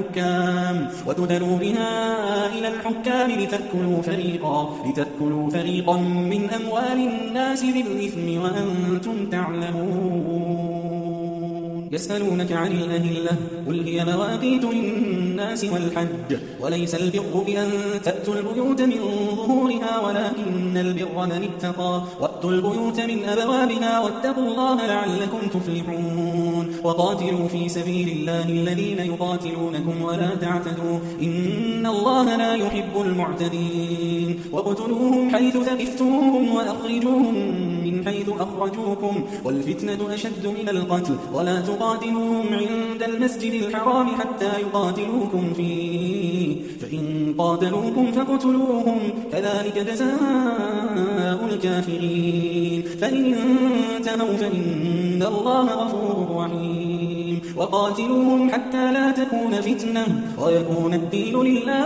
Speaker 1: إلى الحكام لتأكلوا فريقا من أموال الناس بالإثم وأنتم تعلمون. يسألونك عن الأهلة قل هي مواقيت للناس والحج وليس البر بأن تأتوا البيوت من ظهورها ولكن البر من اتقى وأتوا البيوت من أبوابها واتقوا الله لعلكم تفلحون. وقاتلوا في سبيل الله الذين يقاتلونكم ولا تعتدوا إن الله لا يحب المعتدين. واقتلوهم حيث ثقفتموهم وأخرجوهم من حيث أخرجوكم والفتنة أشد من القتل ولا تقاتلوهم عند المسجد الحرام حتى يقاتلوكم فيه فإن قاتلوكم فاقتلوهم كذلك جزاء الكافرين. فإن انتهوا فإن الله غفور رحيم. وقاتلوهم حتى لا تكون فتنة ويكون الدين لله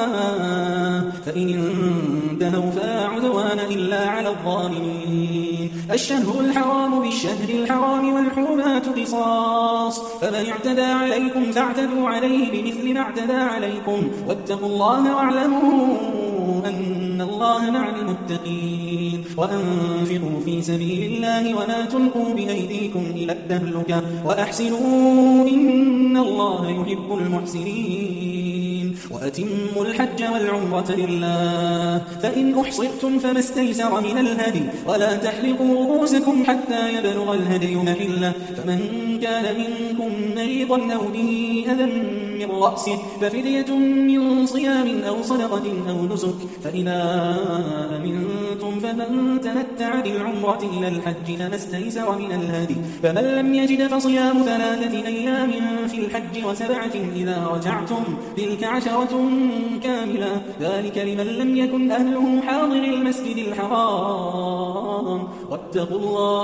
Speaker 1: فإن انتهوا فلا عدوان إلا على الظالمين الشهر الحرام بالشهر الحرام والحرمات قصاص فمن اعتدى عليكم فاعتدوا عليه بمثل ما اعتدى عليكم واتقوا الله واعلموا أن الله مع المتقين وأنفقوا في سبيل الله ولا تلقوا بأيديكم إلى التهلكة وأحسنوا إن الله يحب المحسنين وأتموا الحج والعمرة لله فإن أحصرتم فما استيسر من الهدي ولا تحلقوا رؤوسكم حتى يبلغ الهدي محله فمن كان منكم مريضا أو به أذى من رأسه ففدية من صيام أو صدقة أو نسك فإذا أمنتم فمن تمتع بالعمرة إلى الحج فما استيسر من الهدي فمن لم يجد فصيام 3 أيام في الحج و7 إذا رجعتم تلك 10 كاملة ذلك لمن لم يكن أهله حاضر المسجد الحرام واتقوا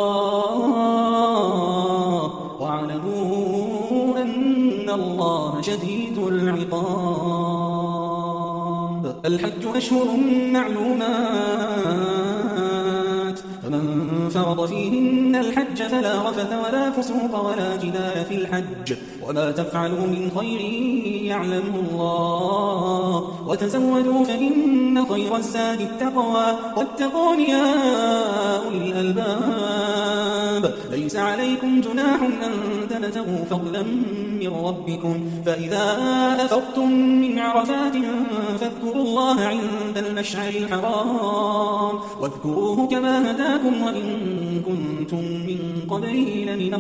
Speaker 1: الله واعلموا أن الله شديد العقاب الحج أشهر معلومات فمن فرض فيهن الحج فلا رفث ولا فسوق ولا جدال في الحج وما تفعلوا من خير يعلمه الله وتزودوا فإن خير الزاد التقوى واتقون يا أولي الألباب ليس عليكم جناح أن تبتغوا فضلا من ربكم فإذا أفضتم من عرفات فاذكروا الله عند المشعر الحرام واذكروه كما هداكم وإن كنتم من قبله لمن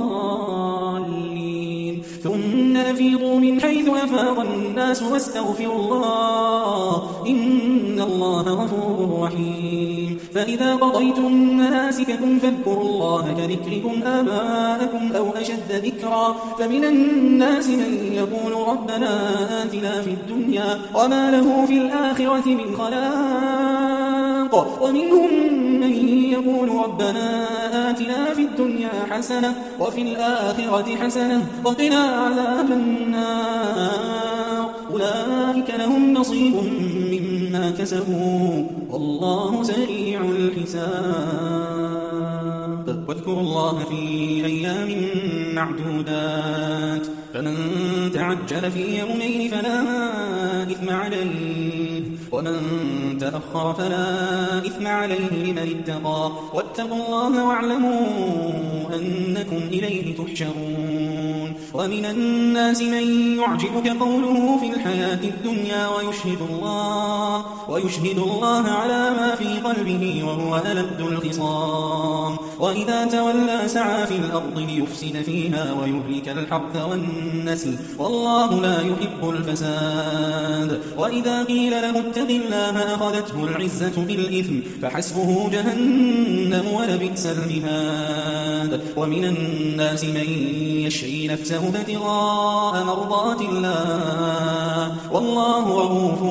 Speaker 1: الضالين ثم أفيضوا من حيث أفاض الناس واستغفروا الله إن الله غفور رحيم فإذا قضيتم مناسككم فاذكروا الله كذكركم آباءكم أو أشد ذكرا فمن الناس من يقول ربنا آتنا في الدنيا وما له في الآخرة من خلاق ومنهم من يقول ربنا آتنا في الدنيا حسنة وفي الآخرة حسنة وقنا عذاب النار أولئك لهم نصيب مما كسبوا والله سريع الحساب واذكروا الله في أيام معدودات فمن تعجل في يومين فلا إثم عليه ومن تأخر فلا إثم عليه لمن اتقى واتقوا الله واعلموا أنكم إليه تحشرون ومن الناس من يعجبك قوله في الحياة الدنيا ويشهد الله على ما في قلبه وهو ألد الخصام وإذا تولى سعى في الأرض ليفسد فيها ويهلك الحرث والنسل والله لا يحب الفساد وإذا قيل له اتق الله أخذته العزة بالإثم فحسبه جهنم ولبئس المهاد ومن الناس من يشري نفسه ابتغاء مرضات الله والله رؤوف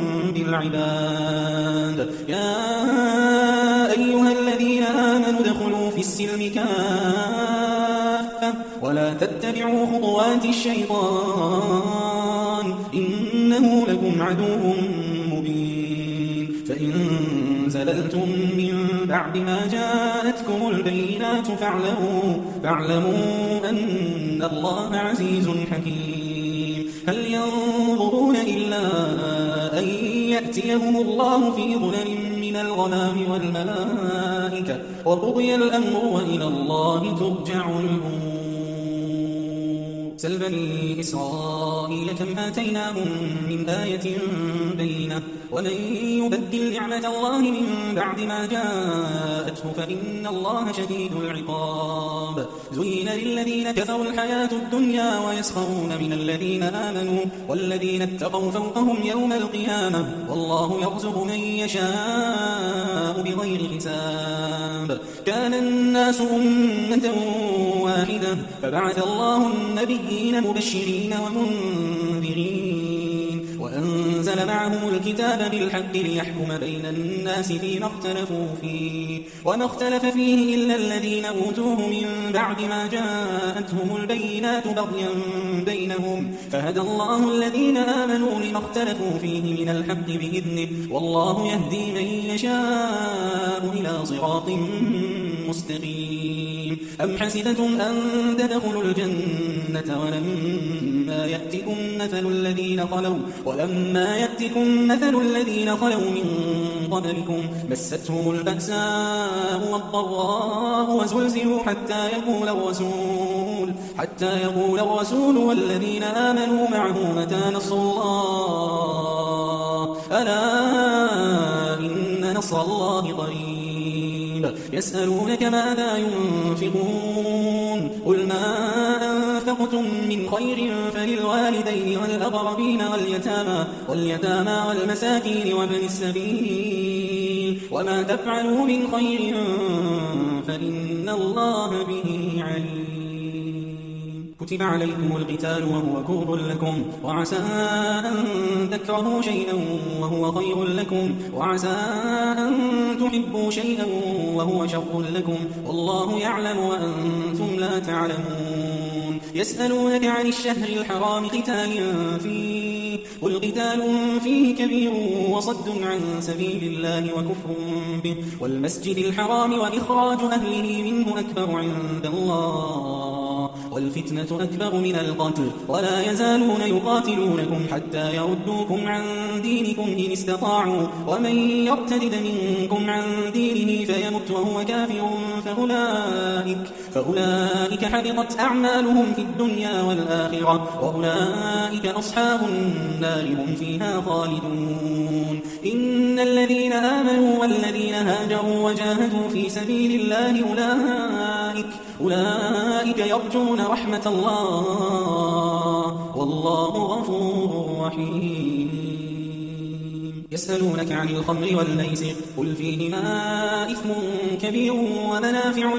Speaker 1: بالعباد يا أيها الذين آمنوا ادخلوا في السلم كافة ولا تتبعوا خطوات الشيطان إنه لكم عدو مبين فإن زللتم من بعد ما جاءتكم البينات فاعلموا أن الله عزيز حكيم هل ينظرون إلا أن يأتيهم الله في ظلل من الغمام والملائكة وقضي الأمر وإلى الله ترجع الأمور سل بني إسرائيل كم آتيناهم من آية بينة ومن يبدل نعمة الله من بعد ما جاءته فإن الله شديد العقاب زين للذين كفروا الحياة الدنيا ويسخرون من الذين آمنوا والذين اتقوا فوقهم يوم القيامة والله يرزق من يشاء بغير حساب كان الناس أمة واحدة فبعث الله النبيين مبشرين ومنذرين وأنزل معهم الكتاب بالحق ليحكم بين الناس فيما اختلفوا فيه وما اختلف فيه إلا الذين أوتوه من بعد ما جاءتهم البينات بغيا بينهم فهدى الله الذين آمنوا لما اختلفوا فيه من الحق بإذنه والله يهدي من يشاء إلى صراط مستقيم أم حسبتم أن تدخلوا الجنة ولما يأتكم مثل الذين خلوا من قبلكم مستهم البأساء والضراء وزلزلوا حتى يقول الرسول والذين آمنوا معه متى نصر الله ألا إن نصر الله قريب يسألونك ماذا ينفقون قل ما أنفقتم من خير فللوالدين والأقربين واليتامى والمساكين وابن السبيل وما تفعلوا من خير فإن الله به عليم كتب عليكم القتال وهو كره لكم وعسى أن تكرهوا شيئا وهو خير لكم وعسى أن تحبوا شيئا وهو شر لكم والله يعلم وأنتم لا تعلمون يسألونك عن الشهر الحرام قتال فيه قل قتال فيه كبير وصد عن سبيل الله وكفر به والمسجد الحرام وإخراج أهله منه أكبر عند الله والفتنة أكبر من القتل ولا يزالون يقاتلونكم حتى يردوكم عن دينكم إن استطاعوا ومن يرتد منكم عن دينه فيمت وهو كافر فأولئك حبطت أعمالهم في الدنيا والآخرة وأولئك أصحاب النار هم فيها خالدون إن الذين آمنوا والذين هاجروا وجاهدوا في سبيل الله أولئك يرجون رحمة الله والله غفور رحيم يسألونك عن الخمر والميسر قل فيهما إثم كبير ومنافع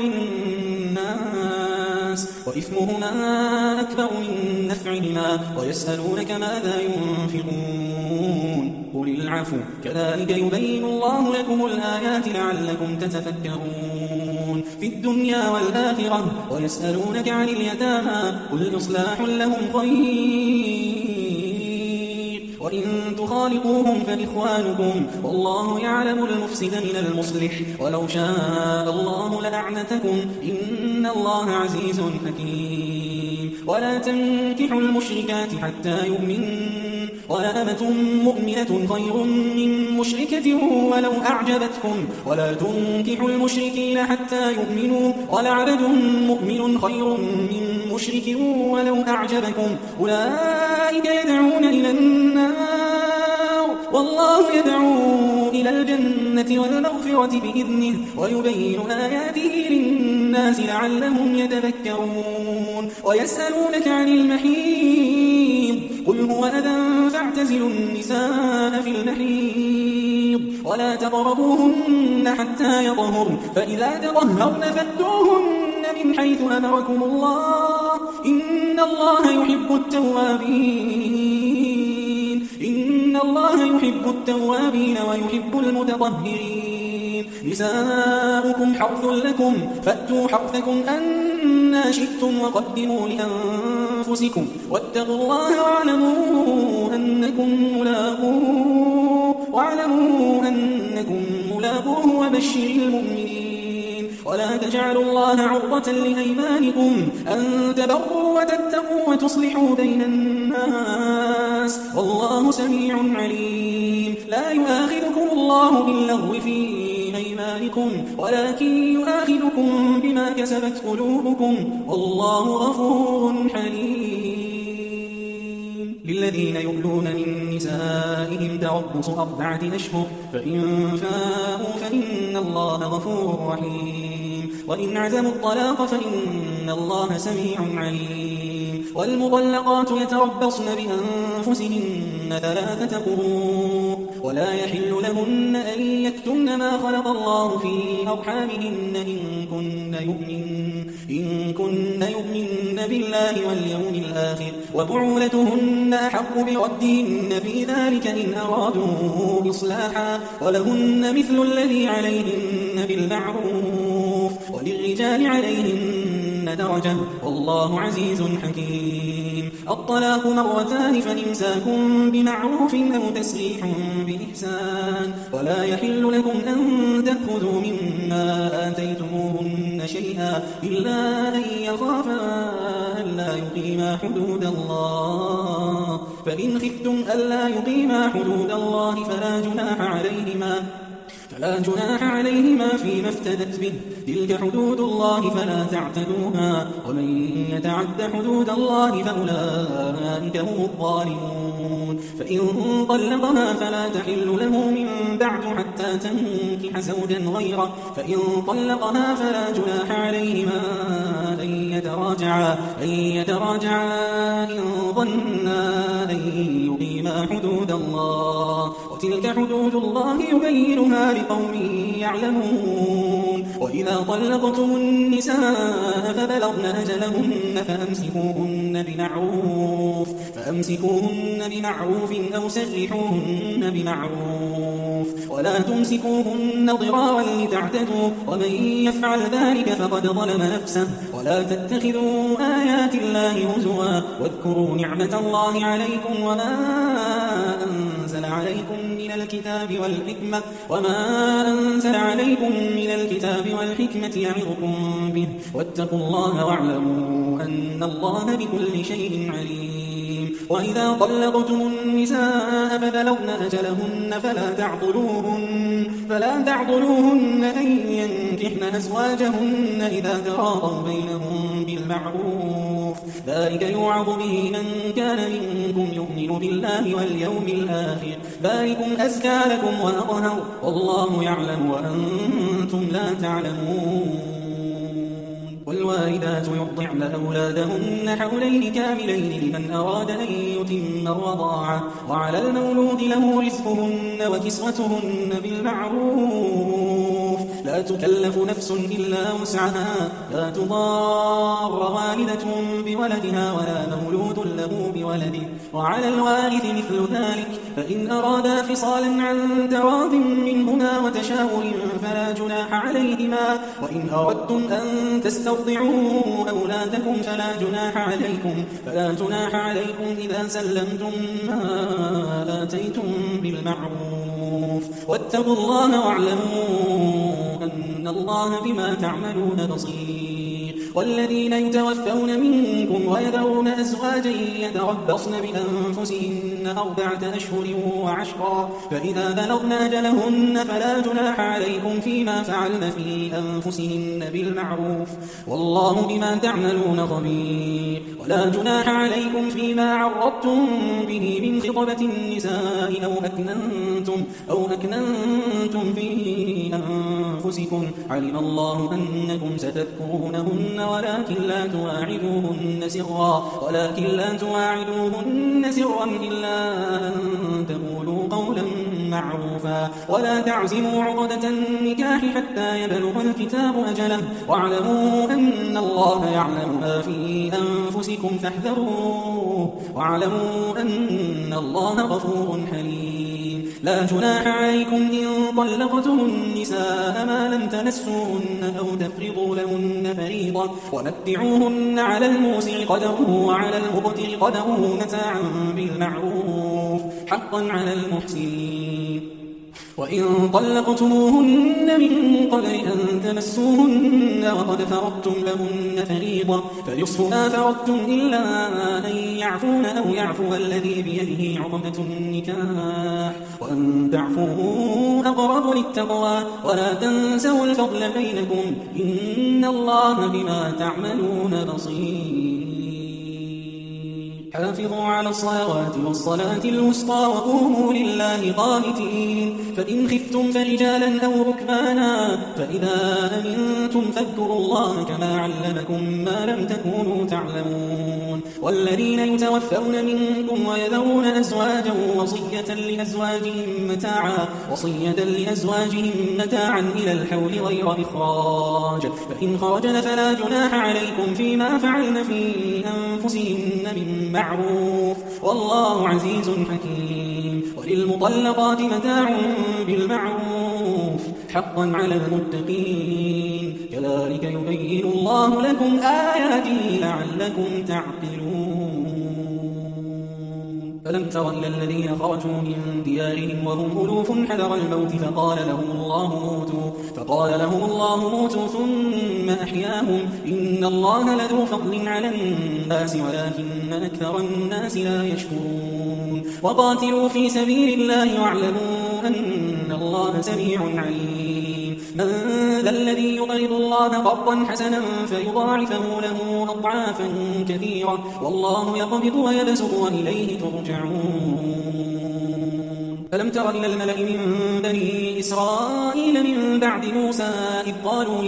Speaker 1: للناس وإثمهما أكبر من نفعهما ويسألونك ماذا ينفقون قل العفو كذلك يبين الله لكم الآيات لعلكم تتفكرون في الدنيا والآخرة ويسألونك عن اليتامى قل إصلاح لهم خير وإن تخالطوهم فإخوانكم والله يعلم المفسد من المصلح ولو شاء الله لأعنتكم إن الله عزيز حكيم ولا تنكحوا المشركات حتى يؤمنوا ولأمة مؤمنة خير من مشركة ولو أعجبتكم ولا تنكحوا المشركين حتى يؤمنوا ولعبد مؤمن خير من مشرك ولو أعجبكم أولئك يدعون إلى النار والله يدعو إلى الجنة والمغفرة بإذنه ويبين آياته للناس لعلهم يتذكرون ويسألونك عن المحيض قل هو أذى فاعتزلوا النساء في المحيض ولا تقربوهن حتى يطهرن فإذا تطهرن فأتوهن من حيث أمركم الله إن الله يحب التوابين ويحب المتطهرين نساؤكم حرث لكم فأتوا حرثكم أنى شئتم وقدموا لأنفسكم واتقوا الله واعلموا أنكم ملاقوه وبشر المؤمنين ولا تجعلوا الله عرضة لأيمانكم أن تبروا وتتقوا وتصلحوا بين الناس والله سميع عليم لا يؤاخذكم الله باللغو في أيمانكم ولكن يؤاخذكم بما كسبت قلوبكم والله غفور حليم للذين يؤلون من نسائهم تربص 4 أشهر فإن فاءوا فإن الله غفور رحيم وإن عزموا الطلاق فإن الله سميع عليم والمطلقات يتربصن بأنفسهن 3 قروء ولا يحل لهن أن يكتمن ما خلق الله في أرحامهن إن كن يؤمن بالله واليوم الآخر وبعولتهن أحق بردهن في ذلك إن أرادوا إصلاحا ولهن مثل الذي عليهن بالمعروف وللرجال عليهن درجة والله عزيز حكيم. الطلاق مرتان فإمساك بمعروف أو تسريح بإحسان ولا يحل لكم أن تأخذوا مما آتيتموهن شيئا إلا أن يخافا ألا يقيما حدود الله فإن خفتم ألا يقيما حدود الله فلا جناح عليهما فيما افتدت به تلك حدود الله فلا تعتدوها ومن يتعد حدود الله فأولئك هم الظالمون. فإن طلقها فلا تحل له من بعد حتى تنكح زوجا غيره فإن طلقها فلا جناح عليهما أن يتراجعا إن ظنا أن يقيما حدود الله وتلك حدود الله يبينها لقوم يعلمون. وإذا طلقتم النساء فبلغن أجلهن فأمسكوهن بمعروف أو سرحوهن بمعروف ولا تمسكوهن ضرارا لتعتدوا ومن يفعل ذلك فقد ظلم نفسه. ولا تتخذوا آيات الله هزوا واذكروا نعمة الله عليكم وما أنزل عليكم من الكتاب والحكمة يعظكم به واتقوا الله واعلموا أن الله بكل شيء عليم. وإذا طلقتم النساء فبلغن أجلهن فلا تعضلوهن أن ينكحن أزواجهن إذا تراضوا بينهم بالمعروف ذلك يوعظ به من كان منكم يؤمن بالله واليوم الآخر ذلكم أزكى لكم وأطهر والله يعلم وأنتم لا تعلمون. والوالدات يرضعن أولادهن حولين كاملين لمن أراد أن يتم الرضاعة وعلى المولود له رزقهن وكسوتهن بالمعروف لا تكلف نفس إلا وسعها لا تضار والدة بولدها ولا مولود له بولده وعلى الوارث مثل ذلك فإن أرادا فصالا عن تراض منهما وتشاور فلا جناح عليهما وإن أردتم أن تسترضعوا أولادكم فلا جناح عليكم إذا سلمتم ما آتيتم بالمعروف واتقوا الله واعلموا أن الله بما تعملون بصير. والذين يتوفون منكم ويذرون أزواجا يتربصن بأنفسهن 4 أشهر وعشرا فإذا بلغن أجلهن فلا جناح عليكم فيما فعلن في أنفسهن بالمعروف والله بما تعملون خبير. ولا جناح عليكم فيما عرضتم به من خطبة النساء أو أكننتم في أنفسكم علم الله أنكم ستذكرونهن ولكن لا تواعدوهن سرا إلا أن تقولوا قولا معروفا ولا تعزموا عقدة النكاح حتى يبلغ الكتاب أجله واعلموا أن الله يعلم ما في أنفسكم فاحذروه واعلموا أن الله غفور حليم. لا جناح عليكم إن طلقتم النساء ما لم تمسوهن أو تفرضوا لهن فريضة ومتعوهن على الموسع قدره وعلى المقتر قدره متاعا بالمعروف حقا على المحسنين. وإن طلقتموهن من قبل أن تمسوهن وقد فرضتم لهن فريضة فنصف ما فرضتم إلا أن يعفون أو يعفو الذي بيده عقدة النكاح وأن تعفوا أقرب للتقوى ولا تنسوا الفضل بينكم إن الله بما تعملون بصير. حافظوا على الصلوات والصلاة الوسطى وقوموا لله قانتين. فإن خفتم فرجالا أو ركبانا فإذا أمنتم فاذكروا الله كما علمكم ما لم تكونوا تعلمون. والذين يتوفون منكم ويذرون أزواجا وصية لأزواجهم متاعا إلى الحول غير إخراج، فإن خرجن فلا جناح عليكم فيما فعلن في أنفسهن من معروف، والله عزيز حكيم. وللمطلقات متاع بالمعروف حقا على المتقين، كذلك يبين الله لكم آياته لعلكم تعقلون. ألم تر إلى الذين خرجوا من ديارهم وهم ألوف حذر الموت فقال لهم الله موتوا ثم أحياهم، إن الله لذو فضل على الناس ولكن أكثر الناس لا يشكرون. وقاتلوا في سبيل الله واعلموا أن الله سميع عليم. من ذا الذي يقرض الله قرضا حسنا فيضاعفه له أضعافا كثيرة، والله يقبض ويبسط وإليه ترجعون. ألم تر إلى الملأ من بني إسرائيل من بعد موسى إذ قالوا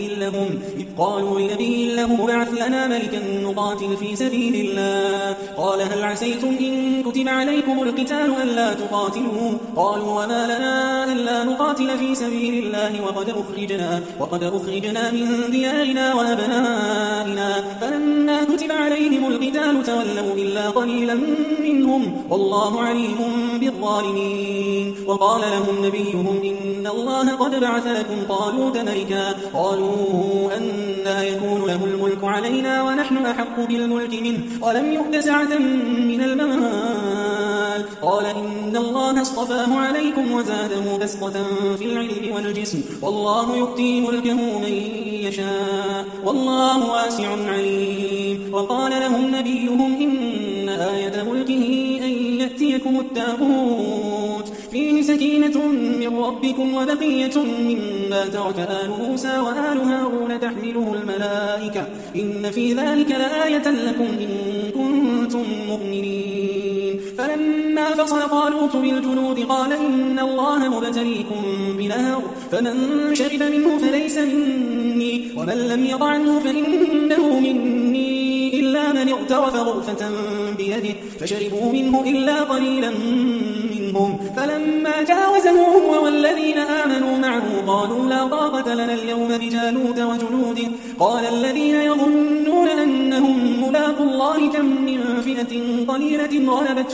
Speaker 1: لنبي لهم ابعث لنا ملكا نقاتل في سبيل الله، قال هل عسيتم إن كتب عليكم القتال ألا تقاتلوا؟ قالوا وما لنا ألا نقاتل في سبيل الله وقد أخرجنا من ديارنا وأبنائنا، فلما كتب عليهم القتال تولوا إلا قليلا منهم، والله عليم بالظالمين. وقال لهم نبيهم إن الله قد بعث لكم طالوت ملكا، قالوا أنى يكون له الملك علينا ونحن أحق بالملك منه ولم يؤت سعة من المال، قال إن الله اصطفاه عليكم وزاده بسطة في العلم والجسم، والله يؤتي ملكه من يشاء والله واسع عليم. وقال لهم نبيهم إن آية ملكه أن يأتيكم التابوت فيه سكينة من ربكم وبقية مما ترك آل موسى وآل هارون تحمله الملائكة، إن في ذلك لآية لكم إن كنتم مؤمنين. فلما فصل طالوت بالجنود قال إن الله مبتليكم بنهر، فمن شرب منه فليس مني ومن لم يطعمه فإنه مني إلا من اغترف غرفة بيده، فشربوا منه إلا قليلا منهم. فلما جاوزه هو والذين آمنوا معه قالوا لا طاقة لنا اليوم بجالوت وجنوده، قال الذين يظنون أنهم ملاقوا الله كم من فئة قليلة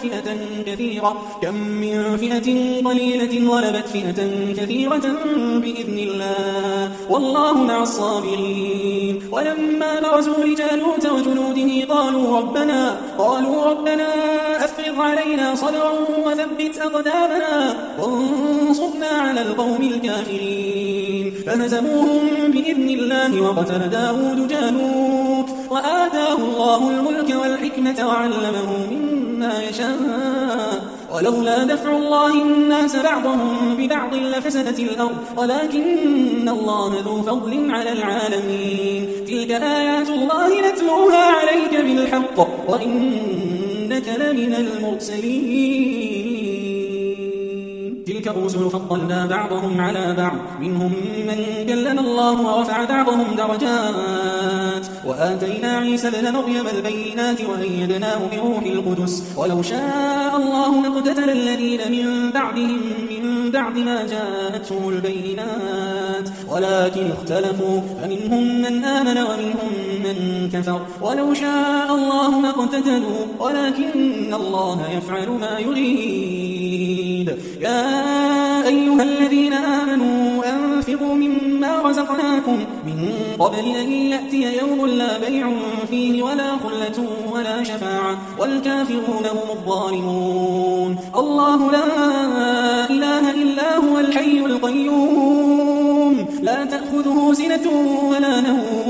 Speaker 1: غلبت فئة كثيرة بإذن الله والله مع الصابرين. ولما برزوا لجالوت وجنوده قالوا ربنا أفرغ علينا صبرا وثبت أقدامنا وانصرنا على القوم الكافرين، فهزموهم بإذن الله وقتل داود جالوت وآتاه الله الملك والحكمة وعلمه مما يشاء، ولولا دفع الله الناس بعضهم ببعض لفسدت الأرض ولكن الله ذو فضل على العالمين. تلك آيات الله نتلوها عليك بالحق وإنك لمن المرسلين. تلك الرسل فضلنا بعضهم على بعض، منهم من كلم الله ورفع بعضهم درجات، وآتينا عيسى ابن مريم البينات وأيدناه بروح القدس، ولو شاء الله ما اقتتل الذين من بعدهم من بعد ما جاءتهم البينات ولكن اختلفوا فمنهم من آمن ومنهم من كفر، ولو شاء الله ما اقتتلوا ولكن الله يفعل ما يريد. يا أيها الذين آمنوا أنفقوا مما رزقناكم من قبل أن يأتي يوم لا بيع فيه ولا خلة ولا شفاعة والكافرون هم الظالمون. الله لا إله إلا هو الحي القيوم لا تأخذه سنة ولا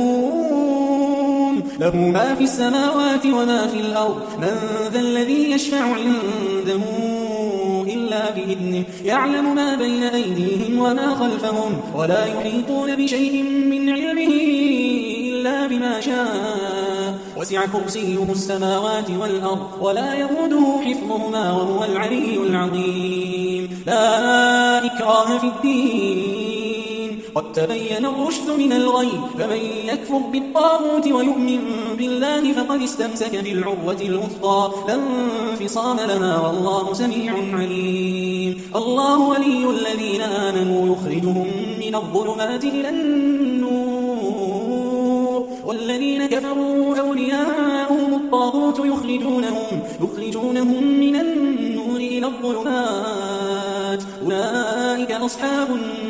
Speaker 1: نوم، له ما في السماوات وما في الأرض، من ذا الذي يشفع عنده إلا بإذنه، يعلم ما بين أيديهم وما خلفهم ولا يحيطون بشيء من علمه إلا بما شاء، وسع كرسيه السماوات والأرض ولا يؤوده حفظهما وهو العلي العظيم. لا إكراه في الدين، قد تبين الرشد من الغي، فمن يكفر بالطاغوت ويؤمن بالله فقد استمسك بالعروة الوثقى لا انفصام لها والله سميع عليم. الله ولي الذين آمنوا يخرجهم من الظلمات إلى النور، والذين كفروا أولياءهم الطاغوت يخرجونهم من النور إلى الظلمات، أولئك أصحاب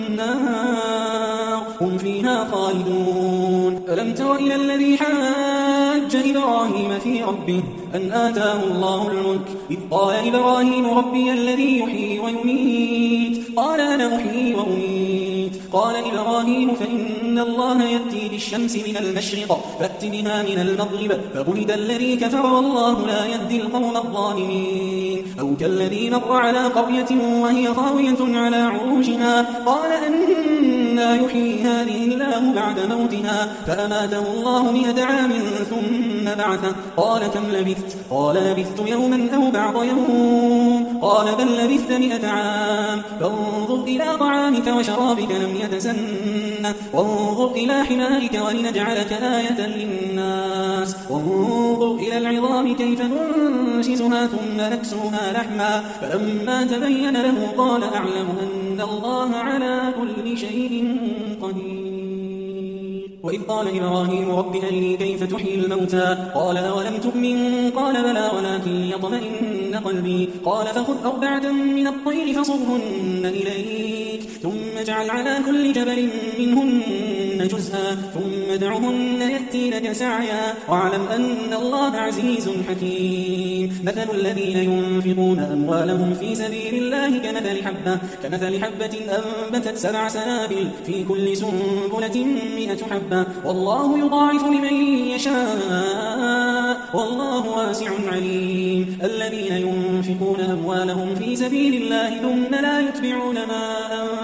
Speaker 1: النار هم فيها خالدون. ألم تر إلى الذي حاج إبراهيم في ربه أن آتاه الله الملك إذ قال إبراهيم ربي الذي يحيي ويميت قال أنا أحيي وأميت قال إبراهيم فإن الله يأتي بالشمس من المشرق فأت بها من المغرب فبهت الذي كفر والله لا يهدي القوم الظالمين. أو كالذي مر على قرية وهي خاوية على عروشها قال أنى يحيي هذه الله بعد موتها فأماته الله 100 عام ثم بعثه قال كم لبثت قال لبثت يوما أو بعض يوم قال بل لبثت 100 عام فانظر إلى طعامك وشرابك لم يتسنه وانظر إلى حمارك ولنجعلك آية للناس وانظر إلى العظام كيف ننشزها ثم نكسوها لحما فلما تبين له قال أعلم أن الله على كل شيء قدير. وإذ قال إبراهيم رب أرني كيف تحيي الموتى قال أولم تؤمن قال بلى ولكن ليطمئن قلبي قال فخذ 4 من الطير فصرهن إليك ثم اجعل على كل جبل منهن جزءا ثم دعهن يأتينك سعيا واعلم أن الله عزيز حكيم. مثل الذين ينفقون أموالهم في سبيل الله كمثل حبة أنبتت 7 سنابل في كل سنبلة 100 حبة والله يضاعف لمن يشاء والله واسع عليم. الذين ينفقون أموالهم في سبيل الله ثم لا يتبعون ما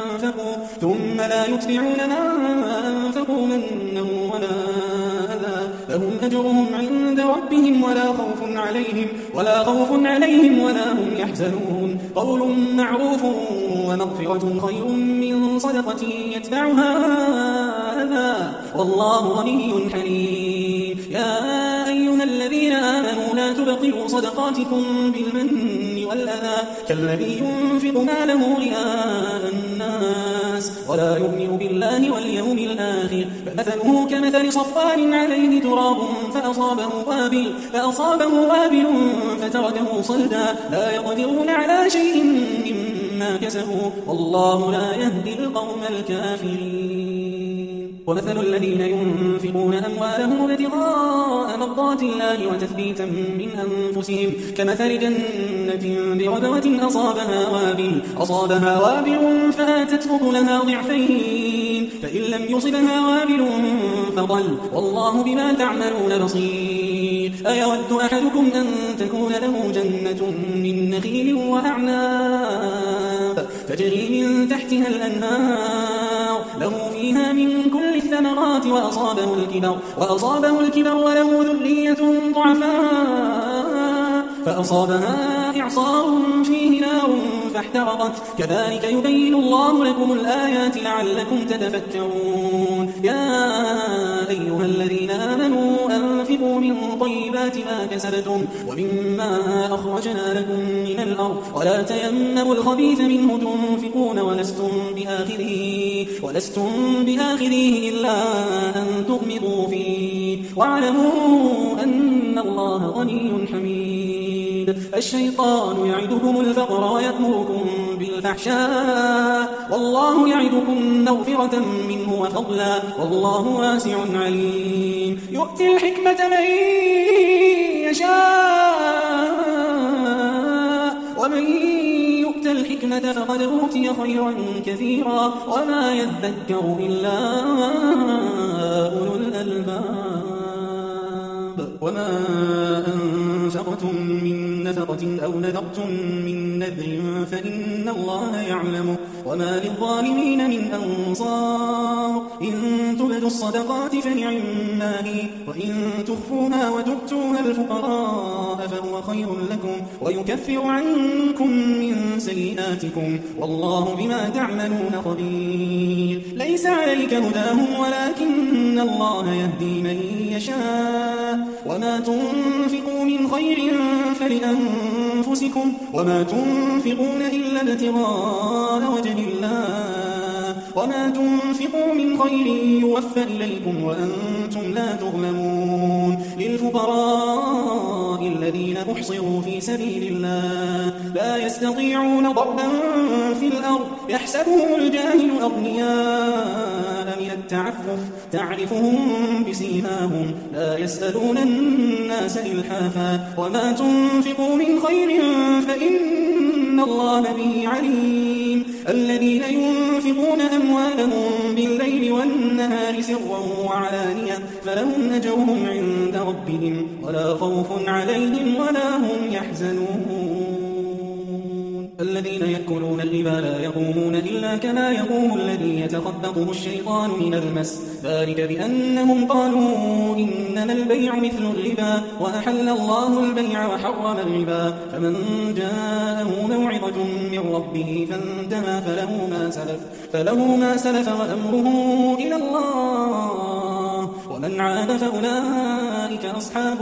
Speaker 1: أنفقوا منا ولا أذى لهم أجرهم عند ربهم ولا خوف عليهم ولا هم يحزنون. قول معروف ومغفرة خير من صدقة يتبعها أذى والله غني حليم. يا أيها الذين آمنوا لا تبطلوا صدقاتكم بالمن والأذى كالذي ينفق ماله رئاء الناس ولا يؤمن بالله واليوم الآخر فمثله كمثل صفوان عليه تراب فأصابه وابل فتركه صلدا لا يقدرون على شيء مما كسبوا والله لا يهدي القوم الكافرين. ومثل الذين ينفقون أموالهم ابتغاء مرضات الله وتثبيتا من أنفسهم كمثل جنة بربوة أصابها وابل فآتت أكلها ضعفين فإن لم يصبها وابل فضل والله بما تعملون بصير. أيود أحدكم أن تكون له جنة من نخيل وأعناب تجري من تحتها الأنهار له فيها من كل الثمرات وأصابه الكبر وله ذرية ضعفاء فأصابها إعصار فيه نار فاحترقت كذلك يبين الله لكم الآيات لعلكم تتفكرون. يا أيها الذين آمنوا أنفقوا من طيبات ما كسبتم ومما أخرجنا لكم من الأرض ولا تيمموا الخبيث منه تنفقون ولستم بآخذيه إلا أن تغمضوا فيه واعلموا أن الله غني حميد. الشيطان يعدكم الفقر ويأمركم بالفحشاء والله يعدكم مغفرة منه وفضلا والله واسع عليم. يؤتي الحكمة من يشاء ومن يؤت الحكمة فقد أوتي خيرا كثيرا وما يذكر إلا أولو الألباب. وما أنفقتم من نفقة أو نذرتم من نذر فإن الله يعلمه وما للظالمين من أنصار. إن تبدوا الصدقات فنعما هي وإن تخفوها وتؤتوها الفقراء فهو خير لكم ويكفر عنكم من سيئاتكم والله بما تعملون خبير. ليس عليك هداهم ولكن الله يهدي من يشاء وما تنفقوا من خير فلأنفسكم وما تنفقون إلا ابتغاء وجه الله وما تنفقوا من خير يوفى إليكم وأنتم لا تظلمون. للفقراء الذين أحصروا في سبيل الله لا يستطيعون ضربا في الأرض يحسبهم الجاهل أغنياء من التعفف تعرفهم بسيماهم لا يسألون الناس إلحافا وما تنفقوا من خير فإن الله به عليم. الذين ينفقون أموالهم بالليل والنهار سرا وعلانية فلهم أجرهم عند ربهم ولا خوف عليهم ولا هم يحزنون. الذين يأكلون الربا لا يقومون إلا كما يقوم الذي يتخبطه الشيطان من المس ذلك بأنهم قالوا إنما البيع مثل الربا وأحل الله البيع وحرم الربا فمن جاءه موعظة من ربه فانتهى فله ما سلف وأمره إلى الله ومن عاد فأولئك أصحاب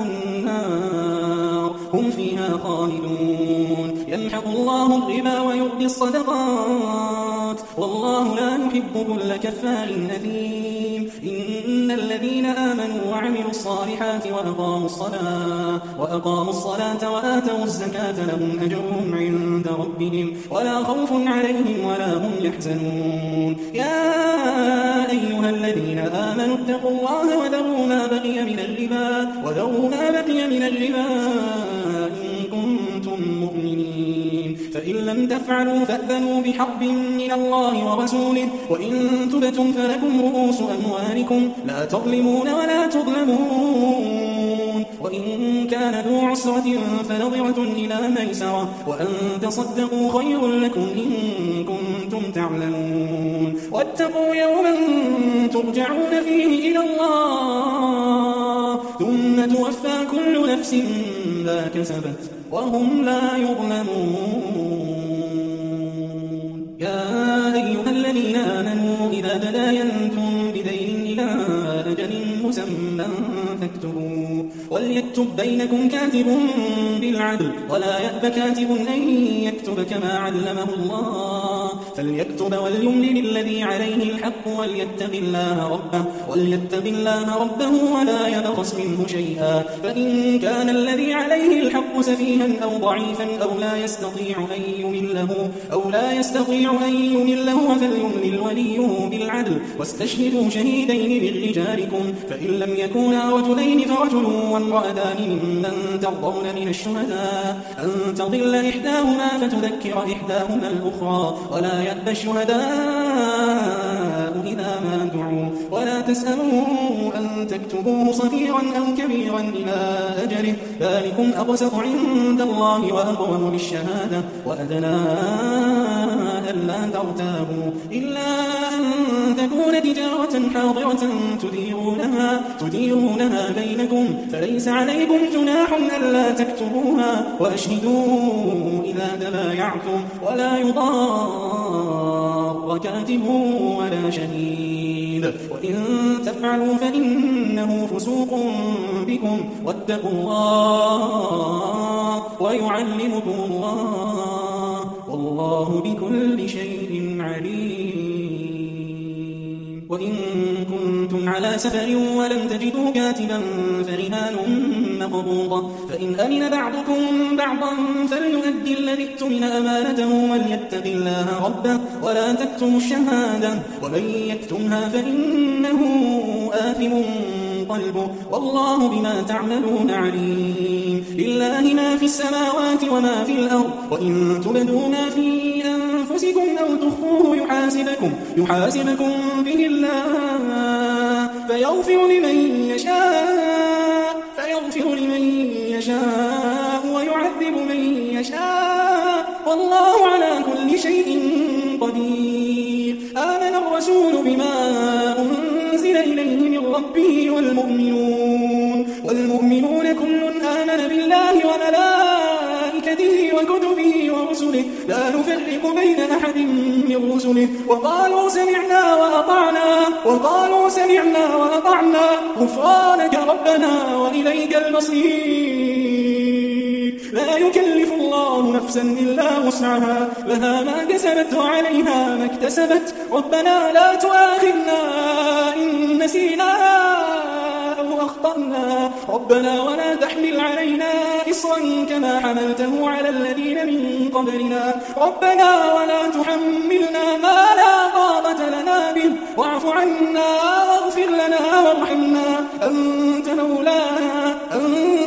Speaker 1: النار هم فيها خالدون. يمحق الله الربا ويربي الصدقات والله لا يحب كل كفار أثيم. إن الذين آمنوا وعملوا الصالحات وأقاموا الصلاة وآتوا الزكاة لهم أجرهم عند ربهم ولا خوف عليهم ولا هم يحزنون. يا أيها الذين آمنوا اتقوا الله وذروا ما بقي من الربا إن كنتم مؤمنين فإن لم تفعلوا فأذنوا بحرب من الله ورسوله وإن تبتم فلكم رؤوس أموالكم لا تظلمون ولا تظلمون. وإن كان ذو عسرة فنظرة إلى ميسرة وأن تصدقوا خير لكم إن كنتم تعلمون. واتقوا يوما ترجعون فيه إلى الله ثم توفى كل نفس ما كسبت وهم لا يظلمون. يا أيها الذين آمنوا إذا تداينتم بدين إلى أجل مسمى فاكتبوا وليكتب بينكم كاتب بالعدل ولا يأب كاتب أن يكتب كما علمه الله فليكتب وليملل الذي عليه الحق وليتق الله ربه ولا يبخس منه شيئا فإن كان الذي عليه الحق سفيها أو ضعيفا أو لا يستطيع أن يمله فليملل وليه بالعدل واستشهدوا شهيدين من رجالكم فإن لم يكونا رجلين فرجل وامرأتان ممن ترضون من الشهداء أن تضل إحداهما فتذكر إحداهما الأخرى ولا يأبى الشهداء إذا ما دعوا ولا تسألوا أن تكتبوه صغيرا أو كبيرا إلى أجله ذلكم أقسط عند الله وأقوم للشهادة وأدنى ألا ترتابوا إلا أن تكون تجارة حاضرة تديرونها بينكم فليس عليكم جناح ألا تكتبوها وأشهدوا إذا تبايعتم ولا يضار كاتب ولا شهيد وإن تفعلوا فإنه فسوق بكم واتقوا الله ويعلمكم الله والله بكل شيء عليم. وإن كنتم على سفر ولم تجدوا كاتبا فرهان مقبوضة فإن أمن بعضكم بعضا فليؤدي الذي اؤتمن أمانته وليتق الله ربه ولا تكتموا الشهادة ومن يكتمها فإنه آثم قلبه والله بما تعملون عليم. لله ما في السماوات وما في الأرض وإن تبدوا ما في أنفسكم أو تخفوه يحاسبكم به الله فيغفر لمن يشاء ويعذب من يشاء والله على كل شيء قدير. آمن الرسول بما أنزل ربه والمؤمنون كل آمن بالله وملائكته وكتبه ورسله لا نفرق بين أحد من رسله وقالوا سمعنا وأطعنا غفرانك ربنا وإليك المصير لا يكلف الله نفسا إلا وسعها لها ما كسبت وعليها ما اكتسبت ربنا لا تؤاخذنا إن نسينا أو أخطأنا ربنا ولا تحمل علينا إصرا كما حملته على الذين من قبلنا ربنا ولا تحملنا ما لا طاقة لنا به واعف عنا واغفر لنا وارحمنا أنت مولانا